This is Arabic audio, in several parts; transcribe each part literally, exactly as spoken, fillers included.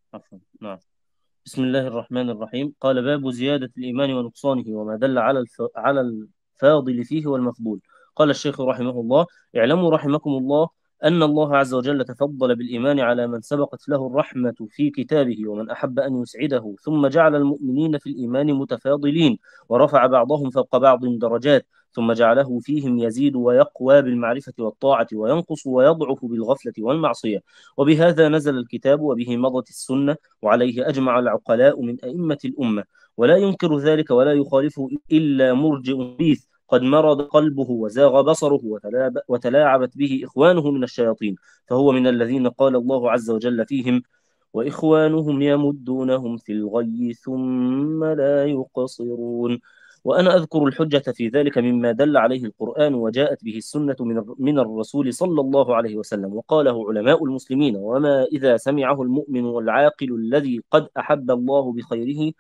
عفوا. نعم. بسم الله الرحمن الرحيم. قال: باب زيادة الإيمان ونقصانه وما دل على الف... على الفاضل فيه والمفضول. قال الشيخ رحمه الله: اعلموا رحمكم الله أن الله عز وجل تفضل بالإيمان على من سبقت له الرحمة في كتابه ومن أحب أن يسعده، ثم جعل المؤمنين في الإيمان متفاضلين، ورفع بعضهم فوق بعض درجات، ثم جعله فيهم يزيد ويقوى بالمعرفة والطاعة، وينقص ويضعف بالغفلة والمعصية. وبهذا نزل الكتاب، وبه مضت السنة، وعليه أجمع العقلاء من أئمة الأمة، ولا ينكر ذلك ولا يخالفه إلا مرجئ بيث قد مرض قلبه وزاغ بصره وتلاعب- وتلاعبت به إخوانه من الشياطين، فهو من الذين قال الله عز وجل فيهم: وإخوانهم يمدونهم في الغي ثم لا يقصرون. وأنا أذكر الحجة في ذلك مما دل عليه القرآن وجاءت به السنة من الر- من الرسول صلى الله عليه وسلم، وقاله علماء المسلمين: وما إذا سمعه المؤمن العاقل الذي قد أحب الله بخيره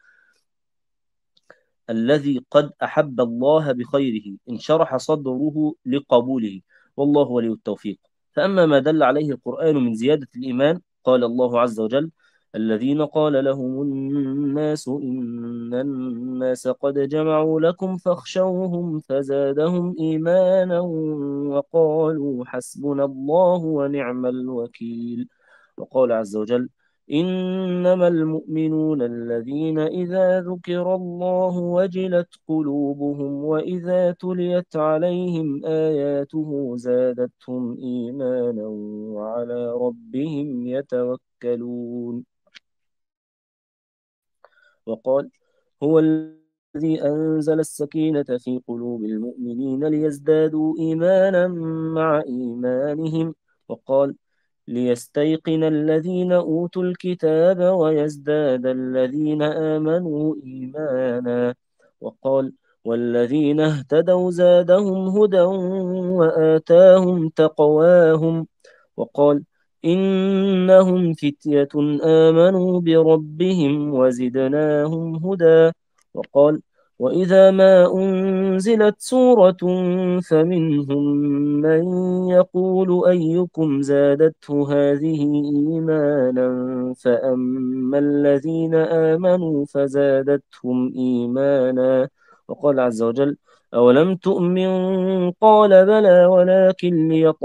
الذي قد أحب الله بخيره انشرح صدره لقبوله، والله ولي التوفيق. فأما ما دل عليه القرآن من زيادة الإيمان، قال الله عز وجل: الذين قال لهم الناس إن الناس قد جمعوا لكم فاخشوهم فزادهم إيمانا وقالوا حسبنا الله ونعم الوكيل. وقال عز وجل: إنما المؤمنون الذين إذا ذكر الله وجلت قلوبهم وإذا تليت عليهم آياته زادتهم إيمانا وعلى ربهم يتوكلون. وقال: هو الذي أنزل السكينة في قلوب المؤمنين ليزدادوا إيمانا مع إيمانهم. وقال: ليستيقن الذين أوتوا الكتاب ويزداد الذين آمنوا إيمانا. وقال: والذين اهتدوا زادهم هدى وآتاهم تقواهم. وقال: إنهم فتية آمنوا بربهم وزدناهم هدى. وقال: وإذا ما أنزلت سورة فمنهم من يقول أيكم زادته هذه إيمانا، فأما الذين آمنوا فزادتهم إيمانا. وقال عز وجل: أولم تؤمن؟ قال بلى ولكن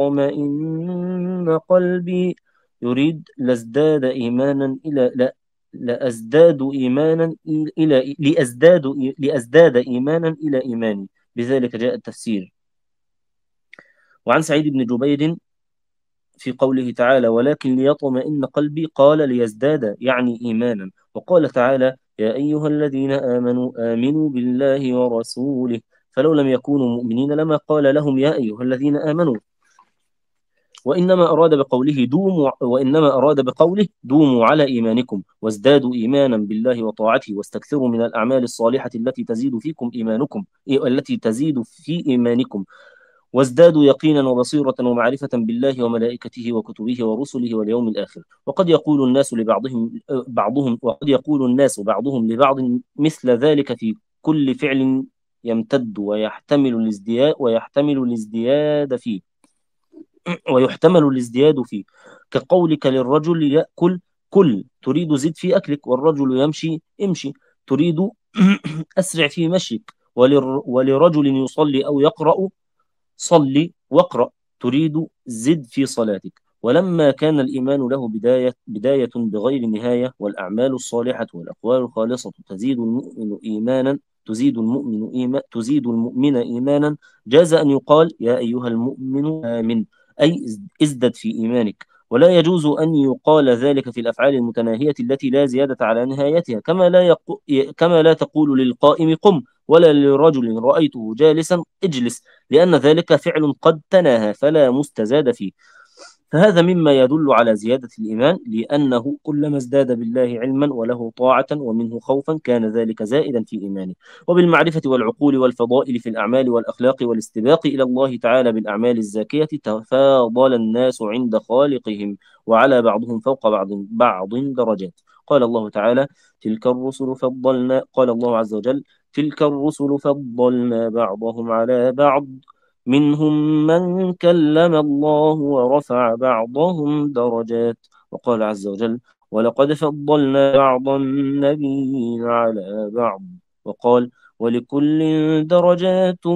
ليطمئن قلبي. يريد لازداد إيمانا إلى لا لأزداد إيمانا إلى لأزداد لأزداد إيمانا إلى إيماني، بذلك جاء التفسير. وعن سعيد بن جبير في قوله تعالى: ولكن ليطمئن قلبي، قال: ليزداد يعني إيمانا. وقال تعالى: يا أيها الذين آمنوا آمنوا بالله ورسوله. فلو لم يكونوا مؤمنين لما قال لهم يا أيها الذين آمنوا، وإنما أراد بقوله دوموا وإنما أراد بقوله دوموا على إيمانكم وازدادوا إيمانا بالله وطاعته واستكثروا من الأعمال الصالحة التي تزيد فيكم إيمانكم التي تزيد في إيمانكم، وازدادوا يقينا وبصيرة ومعرفة بالله وملائكته وكتبه ورسله واليوم الآخر. وقد يقول الناس لبعضهم بعضهم وقد يقول الناس بعضهم لبعض مثل ذلك في كل فعل يمتد ويحتمل الازدياد ويحتمل الازدياد فيه ويحتمل الازدياد فيه، كقولك للرجل يأكل كل تريد زد في أكلك، والرجل يمشي امشي تريد أسرع في مشيك، ولر ولرجل يصلي أو يقرأ صل واقرأ تريد زد في صلاتك. ولما كان الإيمان له بداية بداية بغير نهاية، والأعمال الصالحة والأقوال الخالصة تزيد المؤمن إيمانا تزيد المؤمن إيمان تزيد المؤمن إيمانا، جاز أن يقال: يا أيها المؤمن آمن، أي ازدد في إيمانك. ولا يجوز أن يقال ذلك في الأفعال المتناهية التي لا زيادة على نهايتها، كما لا يقو... كما لا تقول للقائم قم، ولا لرجل رأيته جالسا اجلس، لأن ذلك فعل قد تناهى فلا مستزاد فيه. فهذا مما يدل على زيادة الإيمان، لأنه كلما ازداد بالله علما وله طاعة ومنه خوفا كان ذلك زائدا في إيمانه. وبالمعرفة والعقول والفضائل في الأعمال والأخلاق والاستباق إلى الله تعالى بالأعمال الزاكية تفاضل الناس عند خالقهم، وعلى بعضهم فوق بعض بعض درجات. قال الله تعالى: تلك الرسل فضلنا قال الله عز وجل: تلك الرسل فضلنا بعضهم على بعض، منهم من كلم الله ورفع بعضهم درجات. وقال عز وجل: ولقد فضلنا بعض النبيين على بعض. وقال: ولكل درجات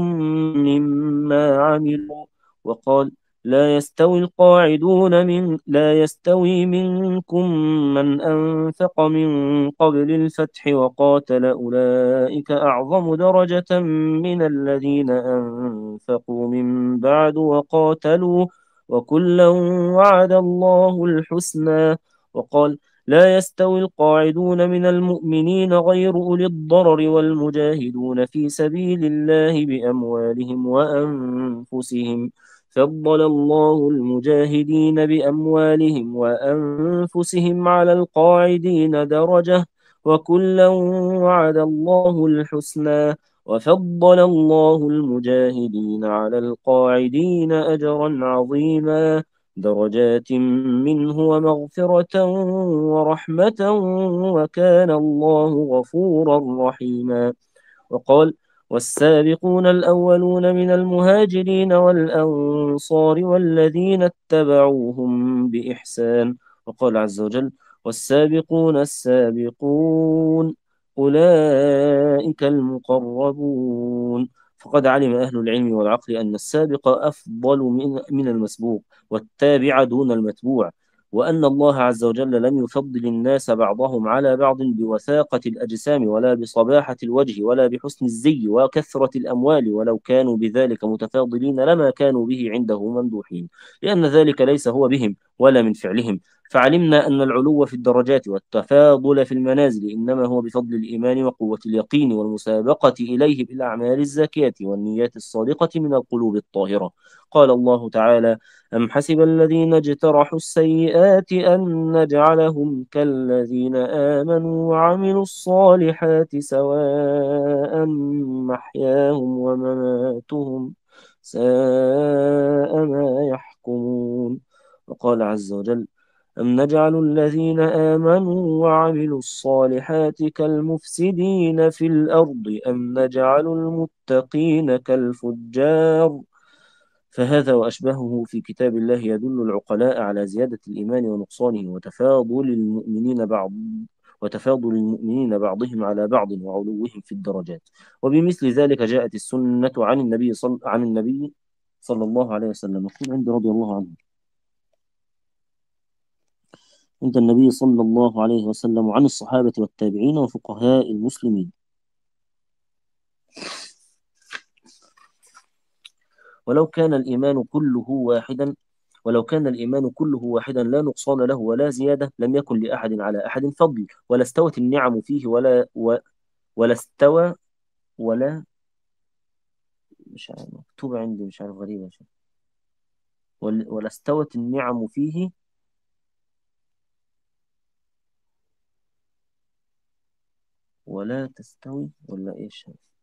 مما عملوا. وقال: لا يستوي القاعدون من لا يستوي منكم من أنفق من قبل الفتح وقاتل، أولئك أعظم درجة من الذين أنفقوا من بعد وقاتلوا، وكلا وعد الله الحسنى. وقال: لا يستوي القاعدون من المؤمنين غير أولي الضرر والمجاهدون في سبيل الله بأموالهم وأنفسهم، فضل الله المجاهدين بأموالهم وأنفسهم على القاعدين درجة، وكلا وعد الله الحسنى، وفضل الله المجاهدين على القاعدين أجرا عظيما، درجات منه ومغفرة ورحمة، وكان الله غفورا رحيما. وقال: والسابقون الأولون من المهاجرين والأنصار والذين اتبعوهم بإحسان. وقال عز وجل: والسابقون السابقون أولئك المقربون. فقد علم أهل العلم والعقل أن السابق أفضل من من المسبوق، والتابع دون المتبوع، وأن الله عز وجل لم يفضل الناس بعضهم على بعض بوثاقة الأجسام ولا بصباحة الوجه ولا بحسن الزي وكثرة الأموال، ولو كانوا بذلك متفاضلين لما كانوا به عنده ممدوحين، لأن ذلك ليس هو بهم ولا من فعلهم. فعلمنا أن العلو في الدرجات والتفاضل في المنازل إنما هو بفضل الإيمان وقوة اليقين والمسابقة إليه بالأعمال الزاكية والنيات الصادقة من القلوب الطاهرة. قال الله تعالى: أم حسب الذين اجترحوا السيئات أن نجعلهم كالذين آمنوا وعملوا الصالحات سواء محياهم ومماتهم ساء ما يحكمون. وقال عز وجل: أم نجعل الذين آمنوا وعملوا الصالحات كالمفسدين في الأرض أم نجعل المتقين كالفجار. فهذا وأشبهه في كتاب الله يدل العقلاء على زيادة الإيمان ونقصانه، وتفاضل المؤمنين بعض وتفاضل المؤمنين بعضهم على بعض وعلوهم في الدرجات. وبمثل ذلك جاءت السنة عن النبي صل... عن النبي صلى الله عليه وسلم. يقول عند رضي الله عنه: عند النبي صلى الله عليه وسلم وعن الصحابة والتابعين وفقهاء المسلمين: ولو كان الإيمان كله واحدا ولو كان الإيمان كله واحدا لا نقصان له ولا زيادة، لم يكن لأحد على أحد فضل، ولا استوت النعم فيه ولا و ولا استوى ولا مش عارف مكتوب عندي، مش عارف، غريبة مش عارف. ولا ولا استوت النعم فيه ولا تستوي ولا إيش.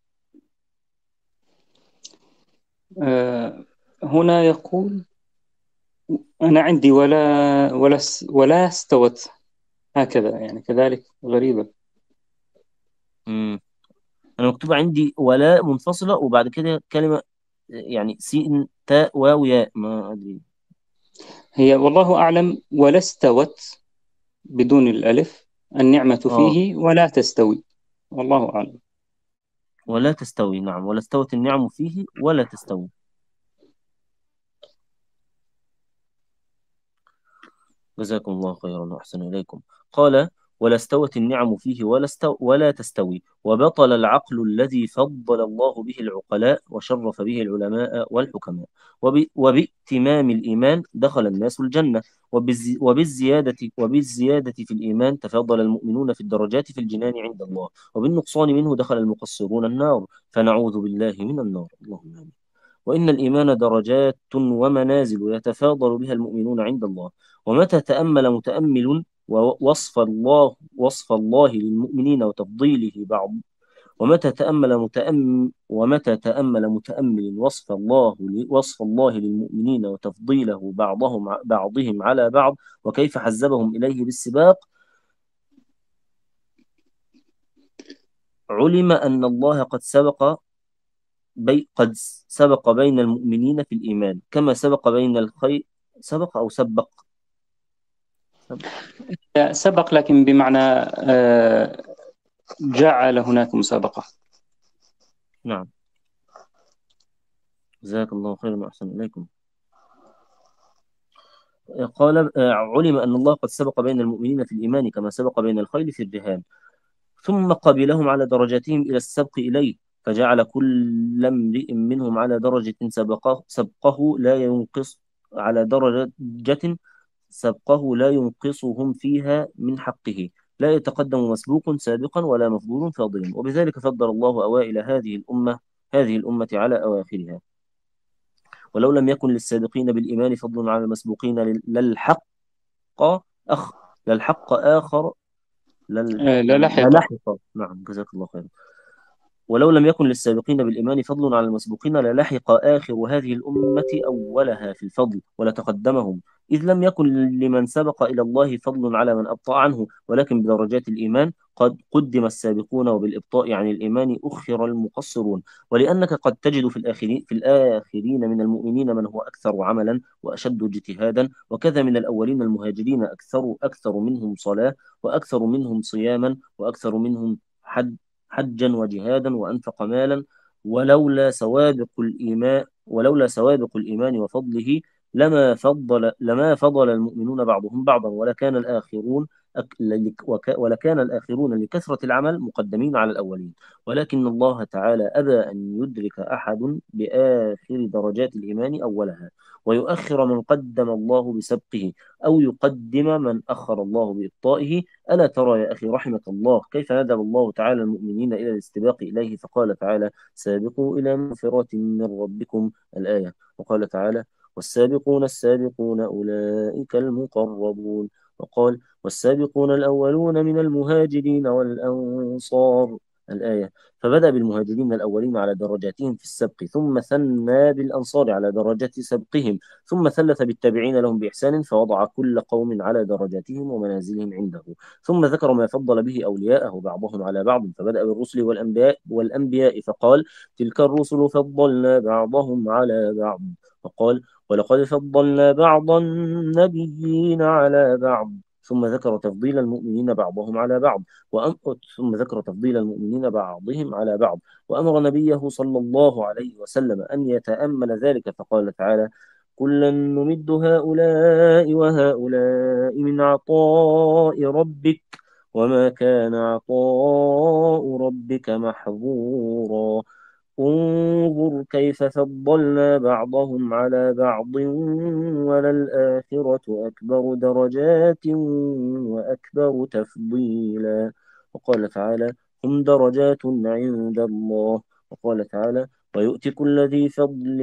آه، هنا يقول أنا عندي ولا ولا س- ولا استوت، هكذا يعني، كذلك غريبة. امم أنا مكتوب عندي ولا منفصلة وبعد كده كلمة، يعني سين تاء واو ياء، ما أدري. هي والله أعلم ولا استوت بدون الألف، النعمة اه، فيه ولا تستوي، والله أعلم. ولا تستوي، نعم، ولا استوت النعم فيه ولا تستوي. جزاكم الله خيرا وأحسن إليكم. قال: ولا استوت النعم فيه ولا, استو ولا تستوي، وبطل العقل الذي فضل الله به العقلاء وشرف به العلماء والحكماء، وب وبإتمام الإيمان دخل الناس الجنة، وبالزي وبالزيادة وبالزيادة في الإيمان تفضل المؤمنون في الدرجات في الجنان عند الله، وبالنقصان منه دخل المقصرون النار، فنعوذ بالله من النار، اللهم آمين. وإن الإيمان درجات ومنازل يتفاضل بها المؤمنون عند الله. ومتى تأمل متأمل ووصف الله وصف الله للمؤمنين وتفضيله بعض ومتى تأمل متأمل ومتى تأمل متأمل وصف الله وصف الله للمؤمنين وتفضيله بعضهم بعضهم على بعض، وكيف حزبهم إليه بالسباق، علم أن الله قد سبق بي قد سبق بين المؤمنين في الإيمان كما سبق بين الخير سبق أو سبق سبق لكن بمعنى آه، جعل هناك مسابقة. نعم، جزاك الله خيرا وأحسن إليكم. قال آه، علم أن الله قد سبق بين المؤمنين في الإيمان كما سبق بين الخيل في الرهان، ثم قبلهم على درجاتهم إلى السبق إليه، فجعل كل امرئ منهم على درجة سبقه, سبقه لا ينقص على درجة سبقه لا ينقصهم فيها من حقه، لا يتقدم مسبوق سابقا ولا مفضول فاضل، وبذلك فضل الله أوائل هذه الأمة هذه الأمة على أواخرها. ولو لم يكن للسابقين بالإيمان فضل على المسبوقين للحق أخ للحق آخر لل... آه، لا لاحقة. للحق نعم، جزاك الله خير. ولو لم يكن للسابقين بالإيمان فضل على المسبوقين للحق آخر هذه الأمة أولها في الفضل ولتقدمهم، إذ لم يكن لمن سبق إلى الله فضل على من أبطأ عنه، ولكن بدرجات الإيمان قد قدم السابقون، وبالإبطاء عن الإيمان أخر المقصرون. ولأنك قد تجد في الآخرين في الآخرين من المؤمنين من هو أكثر عملا وأشد اجتهادا، وكذا من الأولين المهاجرين أكثر أكثر منهم صلاة، وأكثر منهم صياما، وأكثر منهم حج حجا وجهادا وأنفق مالا. ولولا سوابق الإيمان ولولا سوابق الإيمان وفضله لما فضل لما فضل المؤمنون بعضهم بعضا، ولكان الآخرون أك... لك- وك... ولكان الآخرون لكثرة العمل مقدمين على الأولين. ولكن الله تعالى أبى أن يدرك أحد بآخر درجات الإيمان أولها، ويؤخر من قدم الله بسبقه، أو يقدم من أخر الله بإبطائه. ألا ترى يا أخي رحمك الله كيف ندب الله تعالى المؤمنين إلى الاستباق إليه، فقال تعالى: سابقوا إلى مغفرة من ربكم الآية. وقال تعالى: والسابقون السابقون أولئك المقربون. وقال: والسابقون الأولون من المهاجرين والأنصار الآية. فبدأ بالمهاجرين الأولين على درجاتهم في السبق، ثم ثنى بالأنصار على درجة سبقهم، ثم ثلث بالتابعين لهم بإحسان، فوضع كل قوم على درجاتهم ومنازلهم عنده، ثم ذكر ما فضل به أولياءه بعضهم على بعض، فبدأ بالرسل والأنبياء والأنبياء فقال: تلك الرسل فضلنا بعضهم على بعض. وقال: ولقد فضلنا بعض النبيين على بعض. ثم ذكر تفضيل المؤمنين بعضهم على بعض وأم... ثم ذكر تفضيل المؤمنين بعضهم على بعض، وأمر نبيه صلى الله عليه وسلم أن يتأمل ذلك، فقال تعالى: كلا نمد هؤلاء وهؤلاء من عطاء ربك وما كان عطاء ربك محظورا. انظر كيف فضلنا بعضهم على بعض وللآخرة أكبر درجات وأكبر تفضيلا. وقال تعالى: هم درجات عند الله. وقال تعالى: ويؤتي كل ذي فضل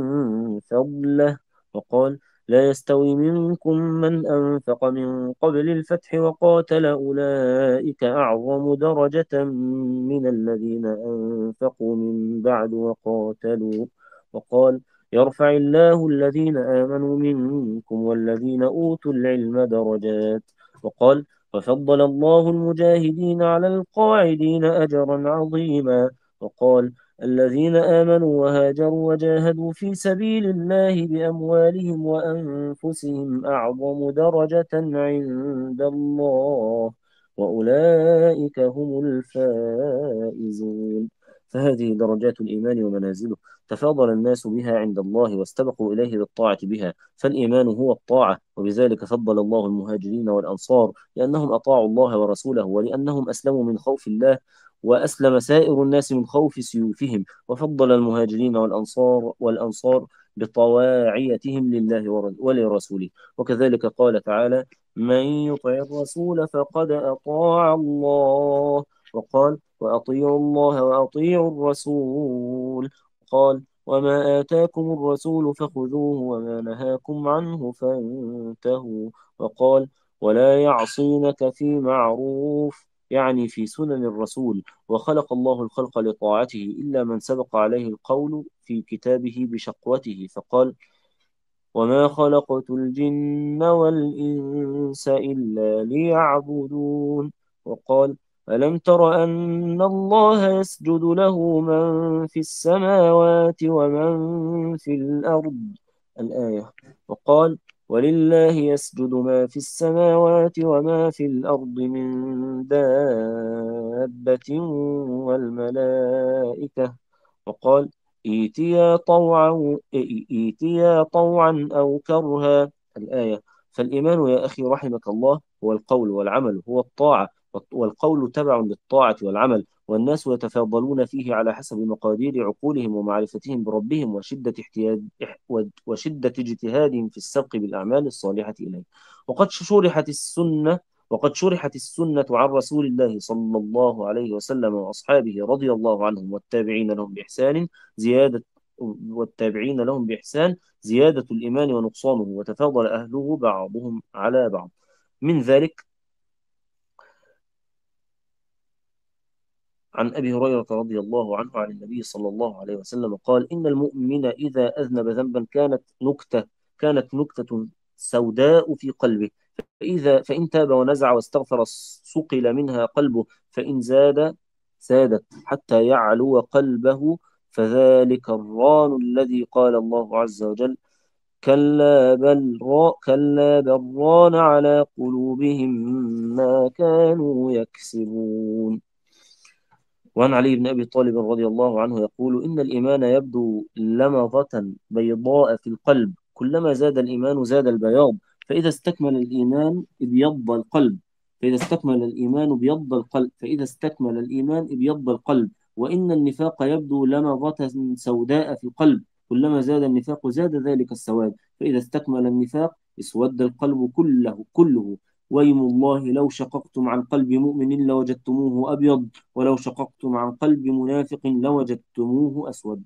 فضله. وقال: لا يستوي منكم من أنفق من قبل الفتح وقاتل أولئك أعظم درجة من الذين أنفقوا من بعد وقاتلوا. وقال: يرفع الله الذين آمنوا منكم والذين أوتوا العلم درجات. وقال: وفضل الله المجاهدين على القاعدين أجرا عظيما. وقال: الذين آمنوا وهاجروا وجاهدوا في سبيل الله بأموالهم وأنفسهم أعظم درجة عند الله وأولئك هم الفائزون. فهذه درجات الإيمان ومنازله، تفاضل الناس بها عند الله واستبقوا إليه بالطاعة بها، فالإيمان هو الطاعة، وبذلك فضل الله المهاجرين والأنصار لأنهم أطاعوا الله ورسوله، ولأنهم أسلموا من خوف الله، وأسلم سائر الناس من خوف سيوفهم. وفضل المهاجرين والأنصار والأنصار بطواعيتهم لله ور- ولرسوله. وكذلك قال تعالى: من يطع الرسول فقد أطاع الله. وقال: وأطيعوا الله وأطيعوا الرسول. قال: وما آتاكم الرسول فخذوه وما نهاكم عنه فانتهوا. وقال: ولا يعصينك في معروف، يعني في سنن الرسول، وخلق الله الخلق لطاعته إلا من سبق عليه القول في كتابه بشقوته، فقال: وما خلقت الجن والإنس إلا ليعبدون. وقال: ألم تر أن الله يسجد له من في السماوات ومن في الأرض الآية. وقال: ولله يسجد ما في السماوات وما في الأرض من دابة والملائكة. وقال إيتيا طوعا إيتيا طوعا أو كرها الآية. فالإيمان يا أخي رحمك الله هو القول، والعمل هو الطاعة، والقول تبع للطاعة والعمل، والناس يتفاضلون فيه على حسب مقادير عقولهم ومعرفتهم بربهم وشدة احتياج وشدة اجتهادهم في السبق بالأعمال الصالحة إليه. وقد شرحت السنة وقد شرحت السنة عن رسول الله صلى الله عليه وسلم وأصحابه رضي الله عنهم والتابعين لهم بإحسان زيادة والتابعين لهم بإحسان زيادة الإيمان ونقصانه، وتفاضل أهله بعضهم على بعض. من ذلك عن أبي هريرة رضي الله عنه عن النبي صلى الله عليه وسلم قال: إن المؤمن إذا أذنب ذنبا كانت نكتة كانت نكتة سوداء في قلبه، فإذا فإن تاب ونزع واستغفر صقل منها قلبه، فإن زاد زادت حتى يعلو قلبه، فذلك الران الذي قال الله عز وجل: كلا بل را كلا بل ران على قلوبهم ما كانوا يكسبون. وعن علي بن أبي طالب رضي الله عنه يقول: إن الإيمان يبدو لمضة بيضاء في القلب، كلما زاد الإيمان زاد البياض، فإذا استكمل الإيمان ابيض القلب فإذا استكمل الإيمان ابيض القلب فإذا استكمل الإيمان ابيض القلب. وإن النفاق يبدو لمضة سوداء في القلب، كلما زاد النفاق زاد ذلك السواد، فإذا استكمل النفاق اسود القلب كله كله. ويم الله لو شققتم عن قلب مؤمن لوجدتموه أبيض، ولو شققتم عن قلب منافق لوجدتموه أسود.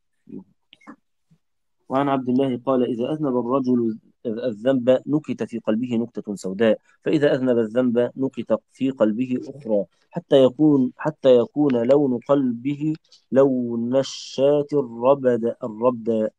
وعن عبد الله قال: إذا أذنب الرجل الذنب نكت في قلبه نكتة سوداء، فإذا أذنب الذنب نكت في قلبه أخرى، حتى يكون حتى يكون لون قلبه لون الشاة الربد الربد.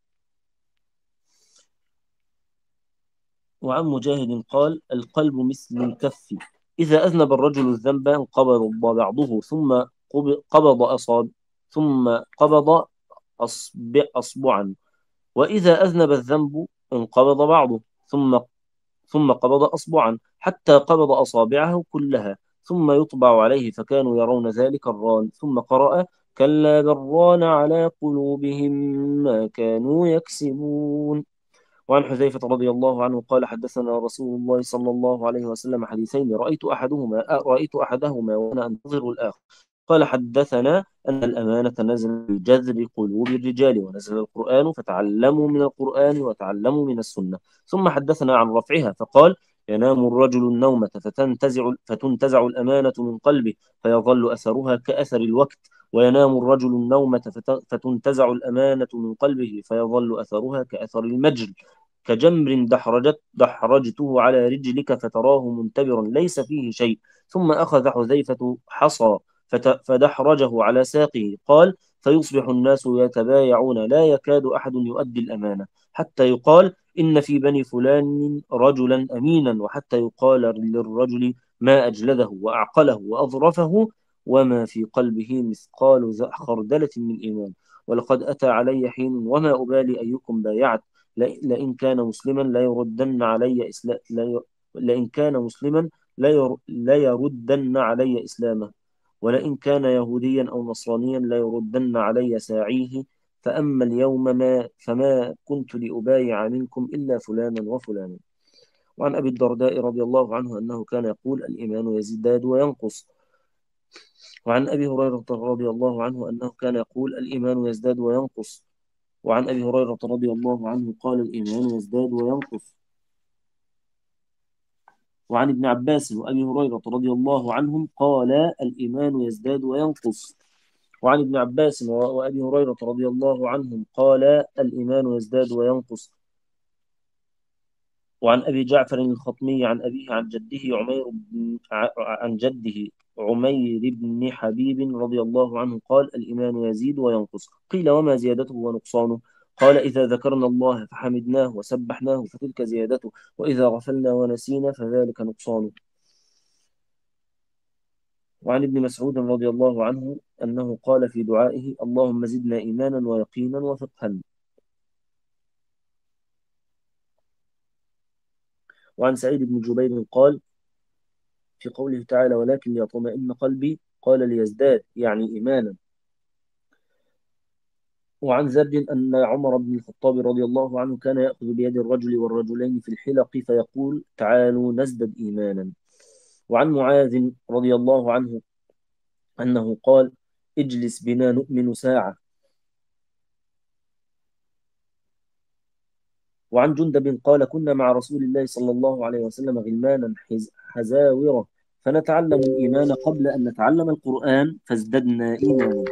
وعن مجاهد قال: القلب مثل الكف، إذا أذنب الرجل الذنب انقبض بعضه ثم قبض أصاب ثم قبض أصبع أصبعا، وإذا أذنب الذنب انقبض بعضه ثم ثم قبض أصبعا حتى قبض أصابعه كلها، ثم يطبع عليه، فكانوا يرون ذلك الران. ثم قرأ: كلا بل ران على قلوبهم ما كانوا يكسبون. وعن حذيفة رضي الله عنه قال: حدثنا رسول الله صلى الله عليه وسلم حديثين رأيت أحدهما رأيت أحدهما وأنا أنتظر الآخر. قال: حدثنا أن الأمانة نزل بجذر قلوب الرجال، ونزل القرآن فتعلموا من القرآن وتعلموا من السنة. ثم حدثنا عن رفعها فقال: ينام الرجل النومة فتنتزع, فتنتزع الأمانة من قلبه فيظل أثرها كأثر الوقت، وينام الرجل النومة فتنتزع الأمانة من قلبه فيظل أثرها كأثر المجل، كجمر دحرجت دحرجته على رجلك فتراه منتبرا ليس فيه شيء. ثم أخذ حذيفة حصى فدحرجه على ساقه. قال: فيصبح الناس يتبايعون لا يكاد أحد يؤدي الأمانة، حتى يقال: إن في بني فلان رجلا أمينا، وحتى يقال للرجل ما أجلده وأعقله وأظرفه، وما في قلبه مثقال خردلة من إيمان. ولقد أتى علي حين وما أبالي أيكم بايعت، لئن كان مسلما لا يردن علي إسلام لئن كان مسلما لا يردن علي إسلامه، ولئن كان يهوديا أو نصرانيا لا يردن علي ساعيه. فأما اليوم ما فما كنت لأبايع منكم إلا فلانا وفلانا. وعن أبي الدرداء رضي الله عنه أنه كان يقول: الإيمان يزداد وينقص. وعن أبي هريرة رضي الله عنه أنه كان يقول: الإيمان يزداد وينقص. وعن أبي هريرة رضي الله عنه قال: الإيمان يزداد وينقص. وعن ابن عباس وأبي هريرة رضي الله عنهم قال: الإيمان يزداد وينقص. وعن ابن عباس وأبي هريرة رضي الله عنهم قال: الإيمان يزداد وينقص. وعن أبي جعفر الخطمي عن أبيه عن جده عمير بن عن جده عمير بن حبيب رضي الله عنه قال: الإيمان يزيد وينقص. قيل: وما زيادته ونقصانه؟ قال: إذا ذكرنا الله فحمدناه وسبحناه فتلك زيادته، وإذا غفلنا ونسينا فذلك نقصانه. وعن ابن مسعود رضي الله عنه أنه قال في دعائه: اللهم زدنا إيمانا ويقينا وفقها. وعن سعيد بن جبير قال في قوله تعالى ولكن ليطمئن قلبي قال ليزداد يعني إيمانا. وعن ذر أن عمر بن الخطاب رضي الله عنه كان يأخذ بيد الرجل والرجلين في الحلق فيقول تعالوا نزدد إيمانا. وعن معاذ رضي الله عنه أنه قال اجلس بنا نؤمن ساعة. وعن جندب قال كنا مع رسول الله صلى الله عليه وسلم غلمانا حزاورة فنتعلم الإيمان قبل أن نتعلم القرآن فازددنا إيمانا.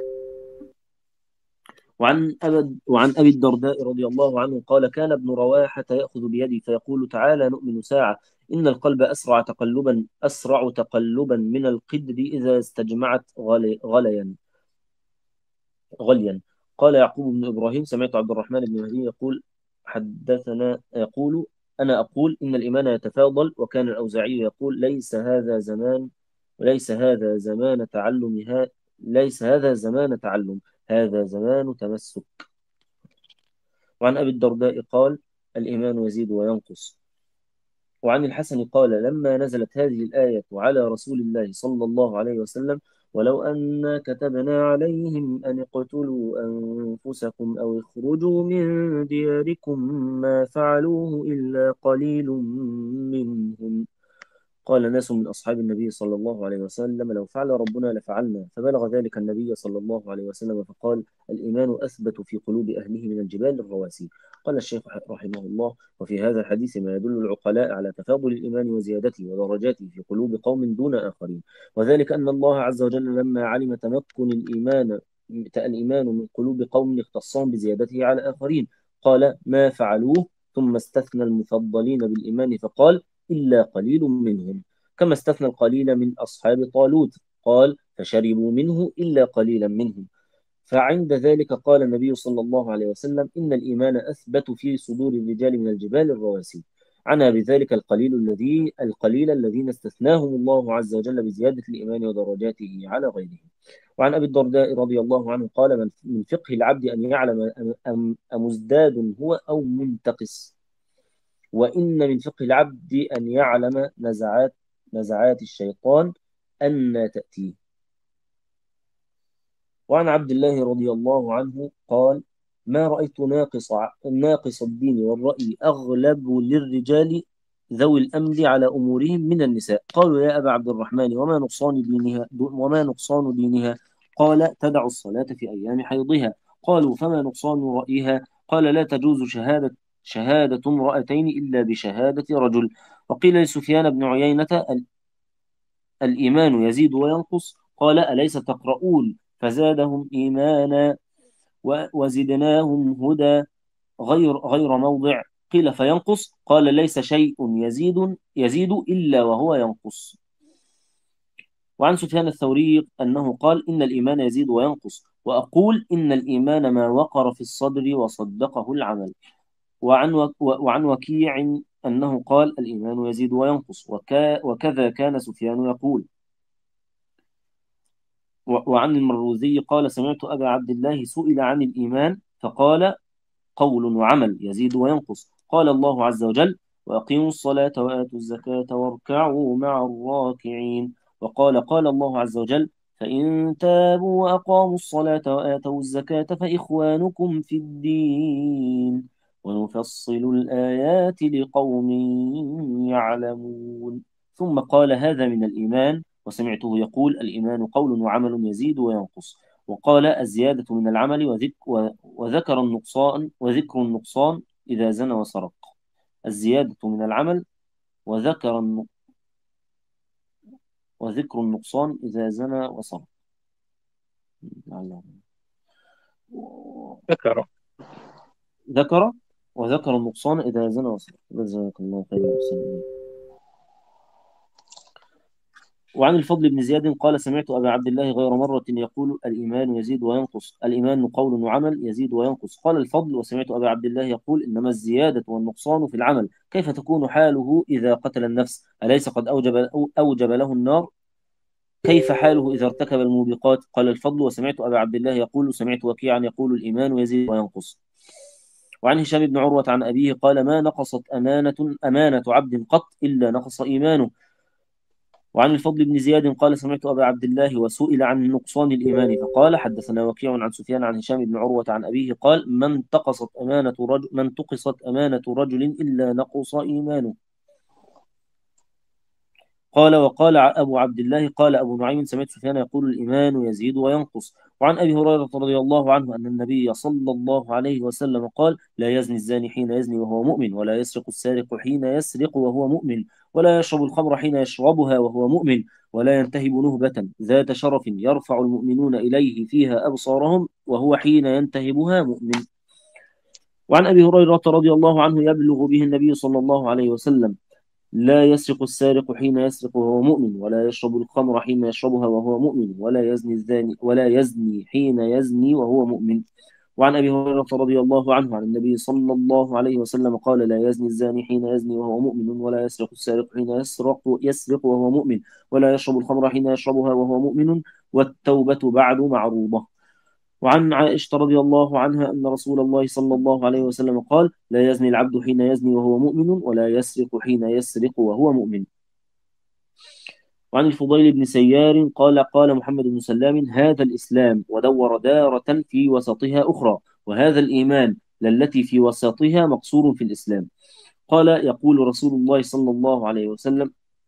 وعن أبد وعن أبي الدرداء رضي الله عنه قال كان ابن رواحة يأخذ بيدي فيقول تعالى نؤمن ساعة إن القلب أسرع تقلبا أسرع تقلبا من القدر إذا استجمعت غلي غليا غليا. قال يعقوب بن إبراهيم سمعت عبد الرحمن بن مهدي يقول حدثنا يقول أنا أقول إن الإيمان يتفاضل. وكان الأوزاعي يقول ليس هذا زمان وليس هذا زمان تعلمها ليس هذا زمان تعلم هذا زمان تمسك. وعن أبي الدرداء قال الإيمان يزيد وينقص. وعن الحسن قال لما نزلت هذه الآية على رسول الله صلى الله عليه وسلم ولو أن كتبنا عليهم أن اقتلوا أنفسكم أو اخرجوا من دياركم ما فعلوه إلا قليل منهم. قال ناس من أصحاب النبي صلى الله عليه وسلم لو فعل ربنا لفعلنا. فبلغ ذلك النبي صلى الله عليه وسلم فقال الإيمان أثبت في قلوب أهله من الجبال الرواسي. قال الشيخ رحمه الله وفي هذا الحديث ما يدل العقلاء على تفاضل الإيمان وزيادته ودرجاته في قلوب قوم دون آخرين. وذلك أن الله عز وجل لما علم تمكن الإيمان الإيمان من قلوب قوم اختصهم بزيادته على آخرين قال ما فعلوه ثم استثنى المفضلين بالإيمان فقال إلا قليل منهم كما استثنى القليل من أصحاب طالوت قال فشربوا منه إلا قليلا منهم. فعند ذلك قال النبي صلى الله عليه وسلم إن الإيمان أثبت في صدور الرجال من الجبال الرواسي عنا بذلك القليل الذي القليل الذين استثناهم الله عز وجل بزيادة الإيمان ودرجاته على غيرهم. وعن أبي الدرداء رضي الله عنه قال من فقه العبد أن يعلم أمزداد هو أو منتقص وإن من فقه العبد أن يعلم نزعات نزعات الشيطان أن تأتيه. وعن عبد الله رضي الله عنه قال ما رأيت ناقص ناقص الدين والرأي أغلب للرجال ذوي الأمر على أمورهم من النساء. قالوا يا أبا عبد الرحمن وما نقصان دينها وما نقصان دينها قال تدع الصلاة في أيام حيضها. قالوا فما نقصان رأيها قال لا تجوز شهادة شهادة امرأتين إلا بشهادة رجل. وقيل لسفيان بن عيينة الإيمان يزيد وينقص قال أليس تقرؤون فزادهم إيمانا وزدناهم هدى غير غير موضع. قيل فينقص قال ليس شيء يزيد يزيد إلا وهو ينقص. وعن سفيان الثوري أنه قال إن الإيمان يزيد وينقص وأقول إن الإيمان ما وقر في الصدر وصدقه العمل. وعن وعن وكيع أنه قال الإيمان يزيد وينقص وكا وكذا كان سفيان يقول. وعن المروذي قال سمعت أبا عبد الله سئل عن الإيمان فقال قول وعمل يزيد وينقص. قال الله عز وجل وأقيموا الصلاة وآتوا الزكاة واركعوا مع الراكعين. وقال قال الله عز وجل فإن تابوا وأقاموا الصلاة وآتوا الزكاة فإخوانكم في الدين ونفصل الآيات لقوم يعلمون. ثم قال هذا من الإيمان وسمعته يقول الإيمان قول وعمل يزيد وينقص. وقال الزيادة من العمل وذكر, وذكر النقصان وذكر النقصان إذا زنى وسرق. الزيادة من العمل وذكر النق... وذكر النقصان إذا زنى وسرق. ذكر ذكر وذكر النقصان إذا زنى وسرق. جزاك الله خيرا. وعن الفضل بن زياد قال سمعت أبا عبد الله غير مرة يقول الإيمان يزيد وينقص الإيمان قول وعمل يزيد وينقص. قال الفضل وسمعت أبا عبد الله يقول إنما الزيادة والنقصان في العمل كيف تكون حاله إذا قتل النفس أليس قد أوجب, أو أوجب له النار كيف حاله إذا ارتكب الموبقات. قال الفضل وسمعت أبا عبد الله يقول سمعت وكيعا يقول الإيمان يزيد وينقص. وعن هشام بن عروة عن أبيه قال ما نقصت أمانة أمانة عبد قط إلا نقص إيمانه. وعن الفضل بن زياد قال سمعت أبا عبد الله وسئل عن نقصان الإيمان فقال حدثنا وكيع عن سفيان عن هشام بن عروة عن أبيه قال من تقصت أمانة رجل من تقصت أمانة رجل إلا نقص إيمانه. قال وقال أبو عبد الله قال أبو نعيم سمعت سفيان يقول الإيمان يزيد وينقص. وعن أبي هريرة رضي الله عنه أن النبي صلى الله عليه وسلم قال لا يزني الزاني حين يزني وهو مؤمن ولا يسرق السارق حين يسرق وهو مؤمن ولا يشرب الخمر حين يشربها وهو مؤمن ولا ينتهب نهبة ذات شرف يرفع المؤمنون إليه فيها أبصارهم وهو حين ينتهبها مؤمن. وعن أبي هريرة رضي الله عنه يبلغ به النبي صلى الله عليه وسلم لا يسرق السارق حين يسرق وهو مؤمن ولا يشرب الخمر حين يشربها وهو مؤمن ولا يزني الزاني ولا يزني حين يزني وهو مؤمن. وعن أبي هريرة رضي الله عنه عن النبي صلى الله عليه وسلم قال لا يزني الزاني حين يزني وهو مؤمن ولا يسرق السارق حين يسرق يسرق وهو مؤمن ولا يشرب الخمر حين يشربها وهو مؤمن والتوبة بعد معروضة. وعن عائشة رضي الله عنها أن رسول الله صلى الله عليه وسلم قال لا يزني العبد حين يزني وهو مؤمن ولا يسرق حين يسرق وهو مؤمن. وعن الفضيل بن سيار قال قال محمد بن سلام هذا الإسلام ودور دارة في وسطها أخرى وهذا الإيمان للتي في وسطها مقصور في الإسلام. قال يقول رسول الله صلى الله عليه وسلم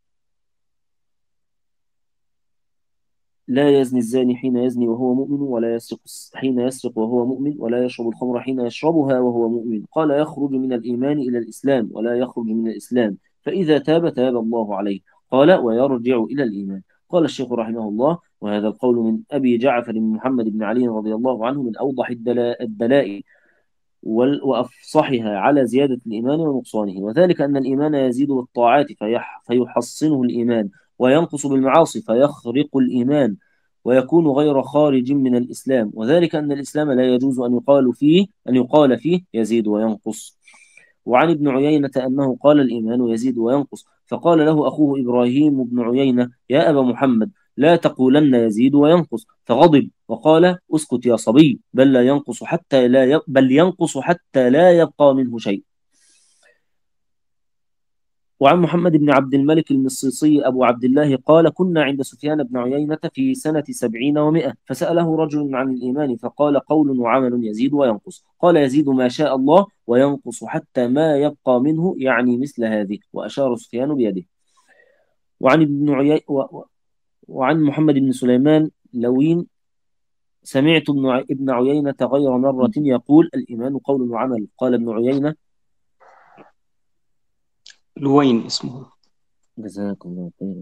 لا يزني الزاني حين يزني وهو مؤمن ولا يسرق حين يسرق وهو مؤمن ولا يشرب الخمر حين يشربها وهو مؤمن. قال يخرج من الإيمان إلى الإسلام ولا يخرج من الإسلام فإذا تاب تاب الله عليه. قال ويرجع إلى الإيمان. قال الشيخ رحمه الله وهذا القول من أبي جعفر بن محمد بن علي رضي الله عنه من أوضح الدلائل وأفصحها على زيادة الإيمان ونقصانه وذلك أن الإيمان يزيد بالطاعات فيح فيحصنه الإيمان وينقص بالمعاصي فيخرق الإيمان ويكون غير خارج من الإسلام وذلك أن الإسلام لا يجوز أن يقال فيه أن يقال فيه يزيد وينقص. وعن ابن عيينة أنه قال الإيمان يزيد وينقص فقال له أخوه إبراهيم بن عيينة يا أبا محمد لا تقولن يزيد وينقص فغضب وقال اسكت يا صبي بل لا ينقص حتى لا ي... بل ينقص حتى لا يبقى منه شيء. وعن محمد بن عبد الملك المصيصي أبو عبد الله قال كنا عند سفيان بن عيينة في سنة سبعين ومائة فسأله رجل عن الإيمان فقال قول وعمل يزيد وينقص. قال يزيد ما شاء الله وينقص حتى ما يبقى منه يعني مثل هذه وأشار سفيان بيده. وعن ابن عيي... و... وعن محمد بن سليمان لوين سمعت ابن ع... ابن عيينة غير مرة يقول الإيمان قول وعمل. قال ابن عيينة لوين اسمه. جزاك الله خيرا.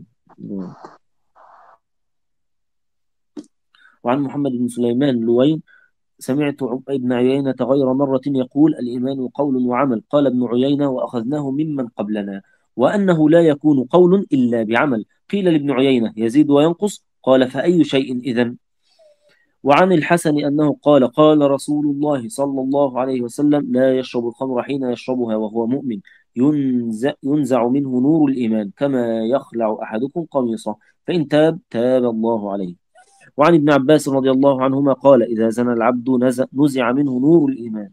وعن محمد بن سليمان لوين سمعت ابن عيينة غير مرة يقول الإيمان قول وعمل. قال ابن عيينة وأخذناه ممن قبلنا وأنه لا يكون قول إلا بعمل. قيل لابن عيينة يزيد وينقص قال فأي شيء إذن. وعن الحسن أنه قال قال رسول الله صلى الله عليه وسلم لا يشرب الخمر حين يشربها وهو مؤمن ينزع, ينزع منه نور الإيمان كما يخلع أحدكم قميصه فإن تاب تاب الله عليه. وعن ابن عباس رضي الله عنهما قال إذا زنى العبد نزع منه نور الإيمان.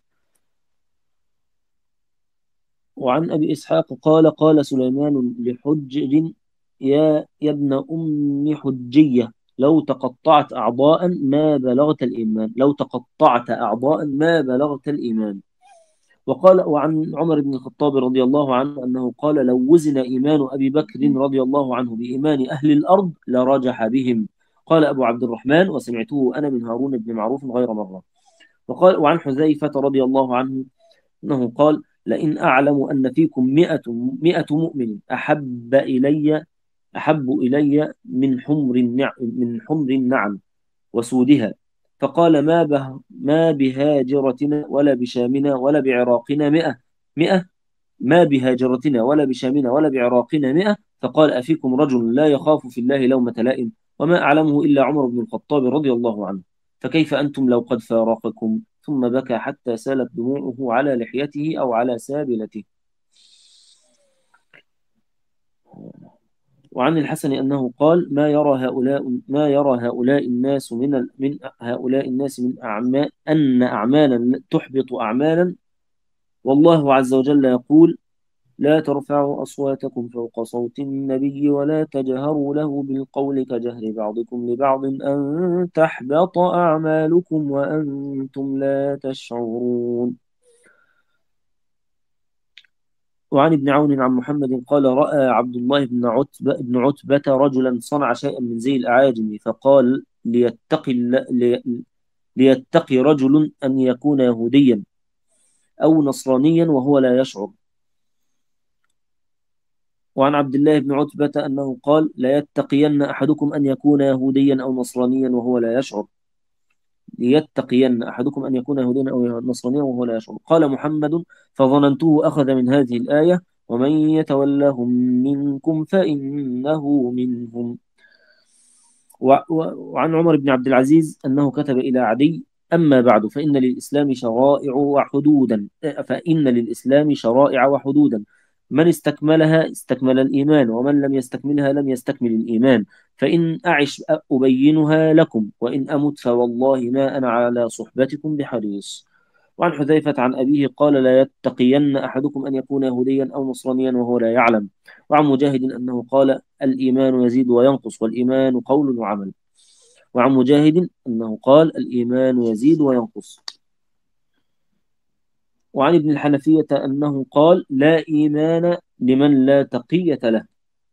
وعن أبي إسحاق قال قال سليمان لحجر يا, يا ابن أم حجية لو تقطعت أعضاء ما بلغت الإيمان لو تقطعت أعضاء ما بلغت الإيمان. وقال وعن عمر بن الخطاب رضي الله عنه أنه قال لو وزن إيمان أبي بكر رضي الله عنه بإيمان أهل الأرض لرجح بهم. قال أبو عبد الرحمن وسمعته أنا من هارون بن معروف غير مرة. وقال وعن حذيفة رضي الله عنه أنه قال لئن أعلم أن فيكم مئة, مئة مؤمن أحب إلي أحب إلي من حمر النعم من حمر النعم وسودها. فقال ما به ما بهاجرتنا ولا بشامنا ولا بعراقنا مئة مئة ما بهاجرتنا ولا بشامنا ولا بعراقنا مئة. فقال أفيكم رجل لا يخاف في الله لومة لائم وما أعلمه إلا عمر بن الخطاب رضي الله عنه فكيف أنتم لو قد فارقكم. ثم بكى حتى سالت دموعه على لحيته أو على سابلته. وعن الحسن أنه قال ما يرى هؤلاء ما يرى هؤلاء الناس من ال... من هؤلاء الناس من أعمال أن أعمالا تحبط أعمالا والله عز وجل يقول: لا ترفعوا أصواتكم فوق صوت النبي ولا تجهروا له بالقول كجهر بعضكم لبعض أن تحبط أعمالكم وأنتم لا تشعرون. وعن ابن عون عن محمد قال: رأى عبد الله بن عتبة, بن عتبة رجلا صنع شيئا من زي الأعاجم، فقال: ليتقي, لي ليتقي رجل أن يكون يهوديا أو نصرانيا وهو لا يشعر. وعن عبد الله بن عتبة أنه قال: لا يتقين أحدكم أن يكون يهوديا أو نصرانيا وهو لا يشعر. ليتقين أحدكم أن يكون يهوديا أو نصرانيا وهو لا يشعر. قال محمد: فظننته أخذ من هذه الآية: ومن يتولهم منكم فإنه منهم. وعن عمر بن عبد العزيز أنه كتب إلى عدي: أما بعد فإن للإسلام شرائع وحدودا فإن للإسلام شرائع وحدودا من استكملها استكمل الإيمان، ومن لم يستكملها لم يستكمل الإيمان، فإن أعش أبينها لكم، وإن أمت فوالله ما أنا على صحبتكم بحريص. وعن حذيفة عن أبيه قال: لا يتقين أحدكم أن يكون يهوديا أو نصرانيا وهو لا يعلم. وعن مجاهد أنه قال: الإيمان يزيد وينقص، والإيمان قول وعمل. وعن مجاهد أنه قال: الإيمان يزيد وينقص. وعن ابن الحنفية أنه قال: لا إيمان لمن لا تقية له.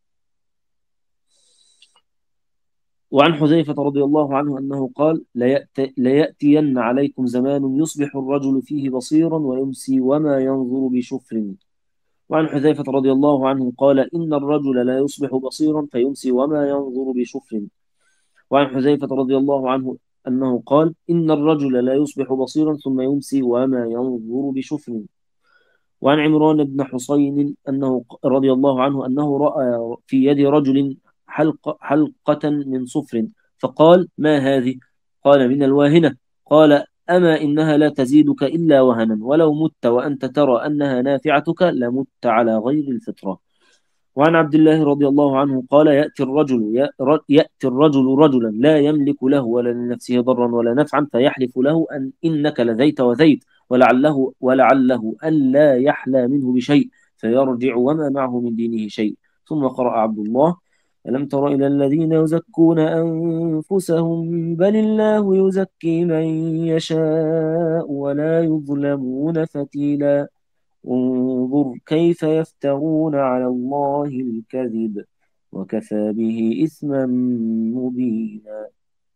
وعن حذيفة رضي الله عنه أنه قال: ليأتي ليأتين عليكم زمان يصبح الرجل فيه بصيرا ويمسي وما ينظر بشفر. وعن حذيفة رضي الله عنه قال: إن الرجل لا يصبح بصيرا فيمسي وما ينظر بشفر. وعن حذيفة رضي الله عنه أنه قال: إن الرجل لا يصبح بصيرا ثم يمسي وما ينظر بشفر. وعن عمران بن حصين أنه رضي الله عنه أنه رأى في يد رجل حلق حلقة من صفر، فقال: ما هذه؟ قال: من الواهنة. قال: أما إنها لا تزيدك إلا وهنا، ولو مت وأنت ترى أنها نافعتك لمت على غير الفطرة. وعن عبد الله رضي الله عنه قال: يأتي الرجل يأتي الرجل رجلا لا يملك له ولا لنفسه ضرا ولا نفعا، فيحلف له أن إنك لذيت وذيت، ولعله ولعله أن لا يحلى منه بشيء، فيرجع وما معه من دينه شيء. ثم قرأ عبد الله: ألم تر إلى الذين يزكون أنفسهم بل الله يزكي من يشاء ولا يظلمون فتيلا. انظر كيف يفترون على الله الكذب وكفى به إثما مبينا.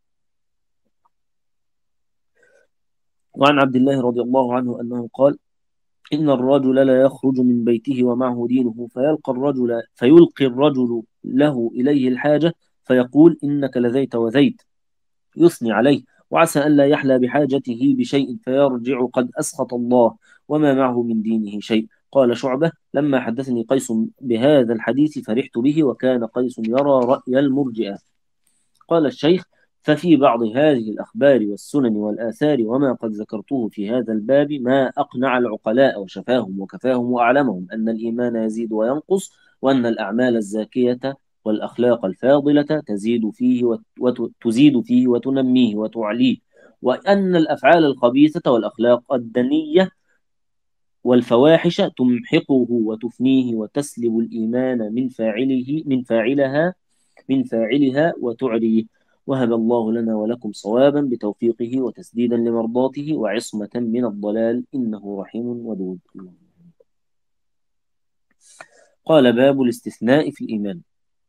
وعن عبد الله رضي الله عنه أنه قال: إن الرجل لا يخرج من بيته ومعه دينه، فيلقى الرجل فيلقي الرجل له إليه الحاجة فيقول: إنك لذيت وذيت، يثني عليه، وعسى أن لا يحلى بحاجته بشيء، فيرجع قد أسخط الله وما معه من دينه شيء. قال شعبة: لما حدثني قيس بهذا الحديث فرحت به، وكان قيس يرى رأي المرجئة. قال الشيخ: ففي بعض هذه الأخبار والسنن والآثار وما قد ذكرته في هذا الباب ما أقنع العقلاء وشفاهم وكفاهم وأعلمهم أن الإيمان يزيد وينقص، وأن الأعمال الزاكية والأخلاق الفاضلة تزيد فيه وتزيد فيه وتنميه وتعليه، وأن الأفعال الخبيثة والأخلاق الدنية والفواحش تمحقه وتفنيه وتسلب الإيمان من فاعله من فاعلها من فاعلها وتعريه. وهب الله لنا ولكم صوابا بتوفيقه وتسديدا لمرضاته وعصمة من الضلال، إنه رحيم ودود. قال: باب الاستثناء في الإيمان.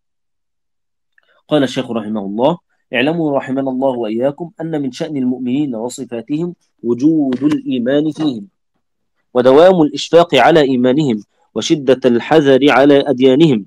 قال الشيخ رحمه الله: اعلموا رحمنا الله وإياكم أن من شأن المؤمنين وصفاتهم وجود الإيمان فيهم، ودوام الإشفاق على إيمانهم، وشدة الحذر على أديانهم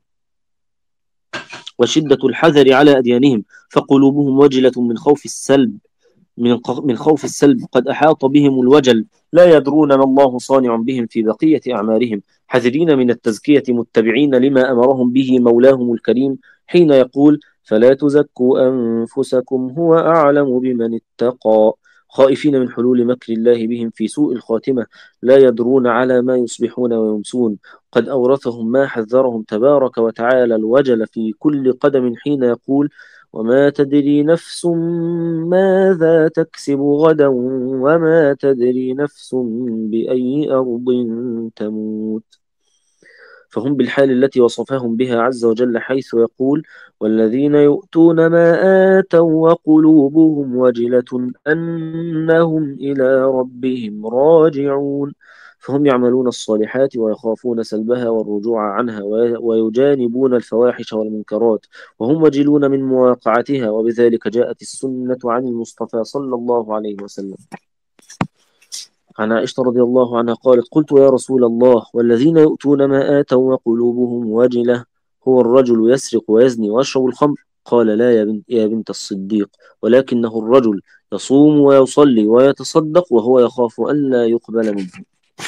وشدة الحذر على أديانهم فقلوبهم وجلة من خوف السلب من من خوف السلب قد أحاط بهم الوجل، لا يدرون ما الله صانع بهم في بقية أعمارهم، حذرين من التزكية متبعين لما أمرهم به مولاهم الكريم حين يقول: فلا تزكوا أنفسكم هو أعلم بمن اتقى، خائفين من حلول مكر الله بهم في سوء الخاتمة، لا يدرون على ما يصبحون ويمسون، قد أورثهم ما حذرهم تبارك وتعالى الوجل في كل قدم حين يقول: وما تدري نفس ماذا تكسب غدا وما تدري نفس بأي أرض تموت. فهم بالحال التي وصفهم بها عز وجل، حيث يقول: والذين يؤتون ما آتوا وقلوبهم وجلة أنهم إلى ربهم راجعون. فهم يعملون الصالحات ويخافون سلبها والرجوع عنها ويجانبون الفواحش والمنكرات، وهم وجلون من مواقعتها. وبذلك جاءت السنة عن المصطفى صلى الله عليه وسلم. عن عائشة رضي الله عنها قالت: قلت يا رسول الله، والذين يؤتون ما آتوا وقلوبهم وجلة، هو الرجل يسرق ويزني ويشرب الخمر؟ قال: لا يا بنت, يا بنت الصديق، ولكنه الرجل يصوم ويصلي ويتصدق وهو يخاف ألا يقبل منه.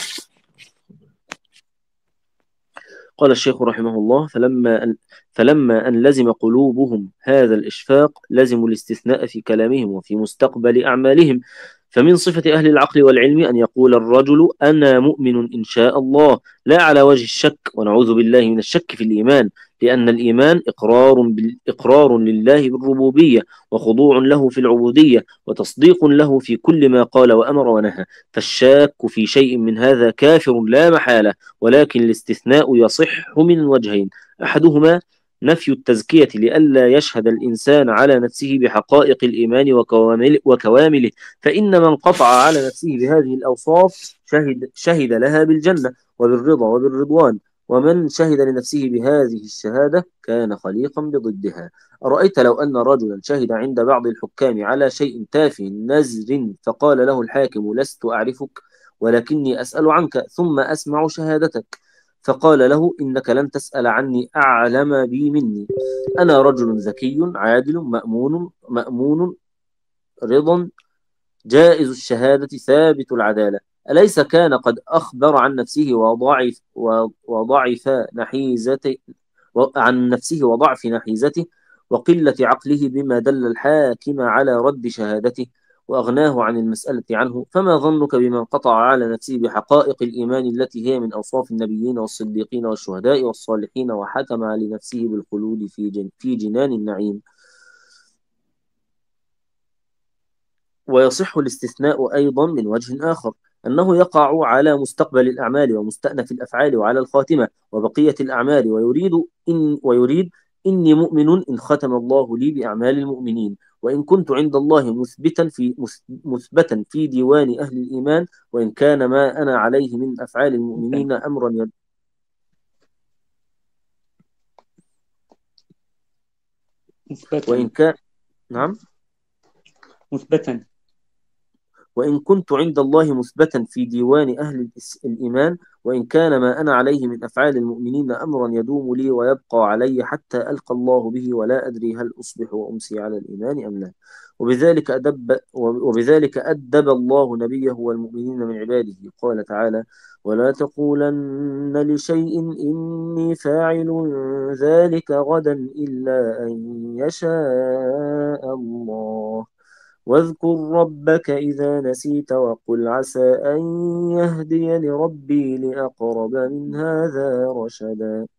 قال الشيخ رحمه الله: فلما أن, فلما أن لزم قلوبهم هذا الإشفاق، لزموا الاستثناء في كلامهم وفي مستقبل أعمالهم. فمن صفة أهل العقل والعلم أن يقول الرجل: أنا مؤمن إن شاء الله، لا على وجه الشك، ونعوذ بالله من الشك في الإيمان، لأن الإيمان إقرار, بالإقرار لله بالربوبية، وخضوع له في العبودية، وتصديق له في كل ما قال وأمر ونهى. فالشاك في شيء من هذا كافر لا محالة، ولكن الاستثناء يصح من وجهين: أحدهما نفي التزكية لئلا يشهد الإنسان على نفسه بحقائق الإيمان وكوامله، فإن من قطع على نفسه بهذه الأوصاف شهد, شهد لها بالجنة وبالرضا وبالرضوان، ومن شهد لنفسه بهذه الشهادة كان خليقا بضدها. أرأيت لو أن رجلا شهد عند بعض الحكام على شيء تافه نزر، فقال له الحاكم: لست أعرفك ولكني أسأل عنك ثم أسمع شهادتك، فقال له: إنك لن تسأل عني أعلم بي مني، أنا رجل ذكي عادل مأمون مأمون رضا جائز الشهادة ثابت العدالة، أليس كان قد أخبر عن نفسه وضعف, وضعف نحيزته عن نفسه وضعف نحيزته وقلة عقله بما دل الحاكم على رد شهادته وأغناه عن المسألة عنه؟ فما ظنك بمن قطع على نفسه بحقائق الإيمان التي هي من أوصاف النبيين والصديقين والشهداء والصالحين، وحكم لنفسه بالخلود في, جن في جنان النعيم؟ ويصح الاستثناء أيضا من وجه آخر، أنه يقع على مستقبل الأعمال ومستأنف الأفعال وعلى الخاتمة وبقية الأعمال، ويريد إن ويريد إني مؤمن إن ختم الله لي بأعمال المؤمنين، وإن كنت عند الله مثبتا في مثبتا في ديوان أهل الإيمان، وإن كان ما أنا عليه من أفعال المؤمنين أمرا يد مثبتا. وإن كان نعم مثبتا. وإن كنت عند الله مثبتا في ديوان أهل الإيمان، وإن كان ما أنا عليه من أفعال المؤمنين أمرا يدوم لي ويبقى علي حتى ألقى الله به، ولا أدري هل أصبح وأمسي على الإيمان أم لا. وبذلك أدب, وبذلك أدب الله نبيه والمؤمنين من عباده. قال تعالى: ولا تقولن لشيء إني فاعل ذلك غدا إلا أن يشاء الله، واذكر ربك إذا نسيت وقل عسى أن يهديني ربي لأقرب من هذا رشدا.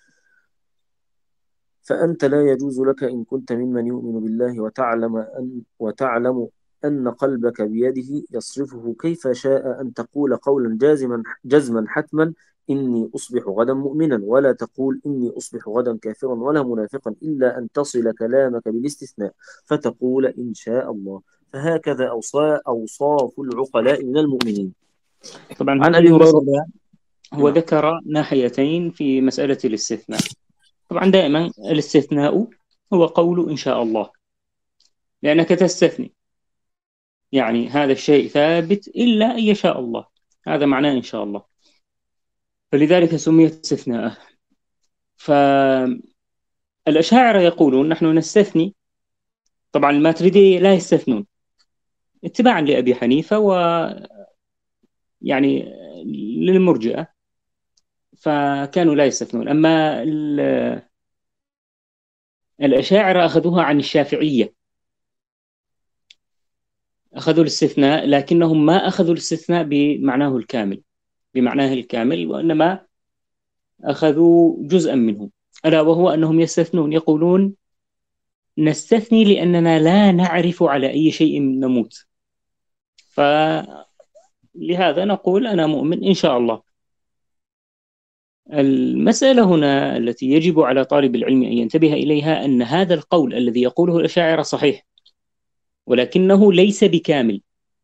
فأنت لا يجوز لك إن كنت ممن يؤمن بالله وتعلم أن, وتعلم أن قلبك بيده يصرفه كيف شاء، أن تقول قولا جازما جزما حتما: إني أصبح غدا مؤمنا، ولا تقول إني أصبح غدا كافرا ولا منافقا، إلا أن تصل كلامك بالاستثناء فتقول إن شاء الله. فهكذا أوصاف العقلاء من المؤمنين. طبعا عن هذه أبي هريرة المسألة هو ذكر ناحيتين في مسألة الاستثناء. طبعا دائما الاستثناء هو قول إن شاء الله، لأنك تستثني، يعني هذا الشيء ثابت إلا أن يشاء الله، هذا معناه إن شاء الله، فلذلك سميت استثناء. فالأشاعرة يقولون نحن نستثني، طبعا الماتريدي لا يستثنون اتباعا لأبي حنيفة و يعني للمرجئة، فكانوا لا يستثنون. أما الأشاعرة أخذوها عن الشافعية، أخذوا الاستثناء، لكنهم ما أخذوا الاستثناء بمعناه الكامل بمعناه الكامل وإنما أخذوا جزءا منه، ألا وهو أنهم يستثنون، يقولون نستثني لأننا لا نعرف على أي شيء نموت، فلهذا نقول أنا مؤمن إن شاء الله. المسألة هنا التي يجب على طالب العلم أن ينتبه إليها أن هذا القول الذي يقوله الأشاعرة صحيح، ولكنه ليس بكامل.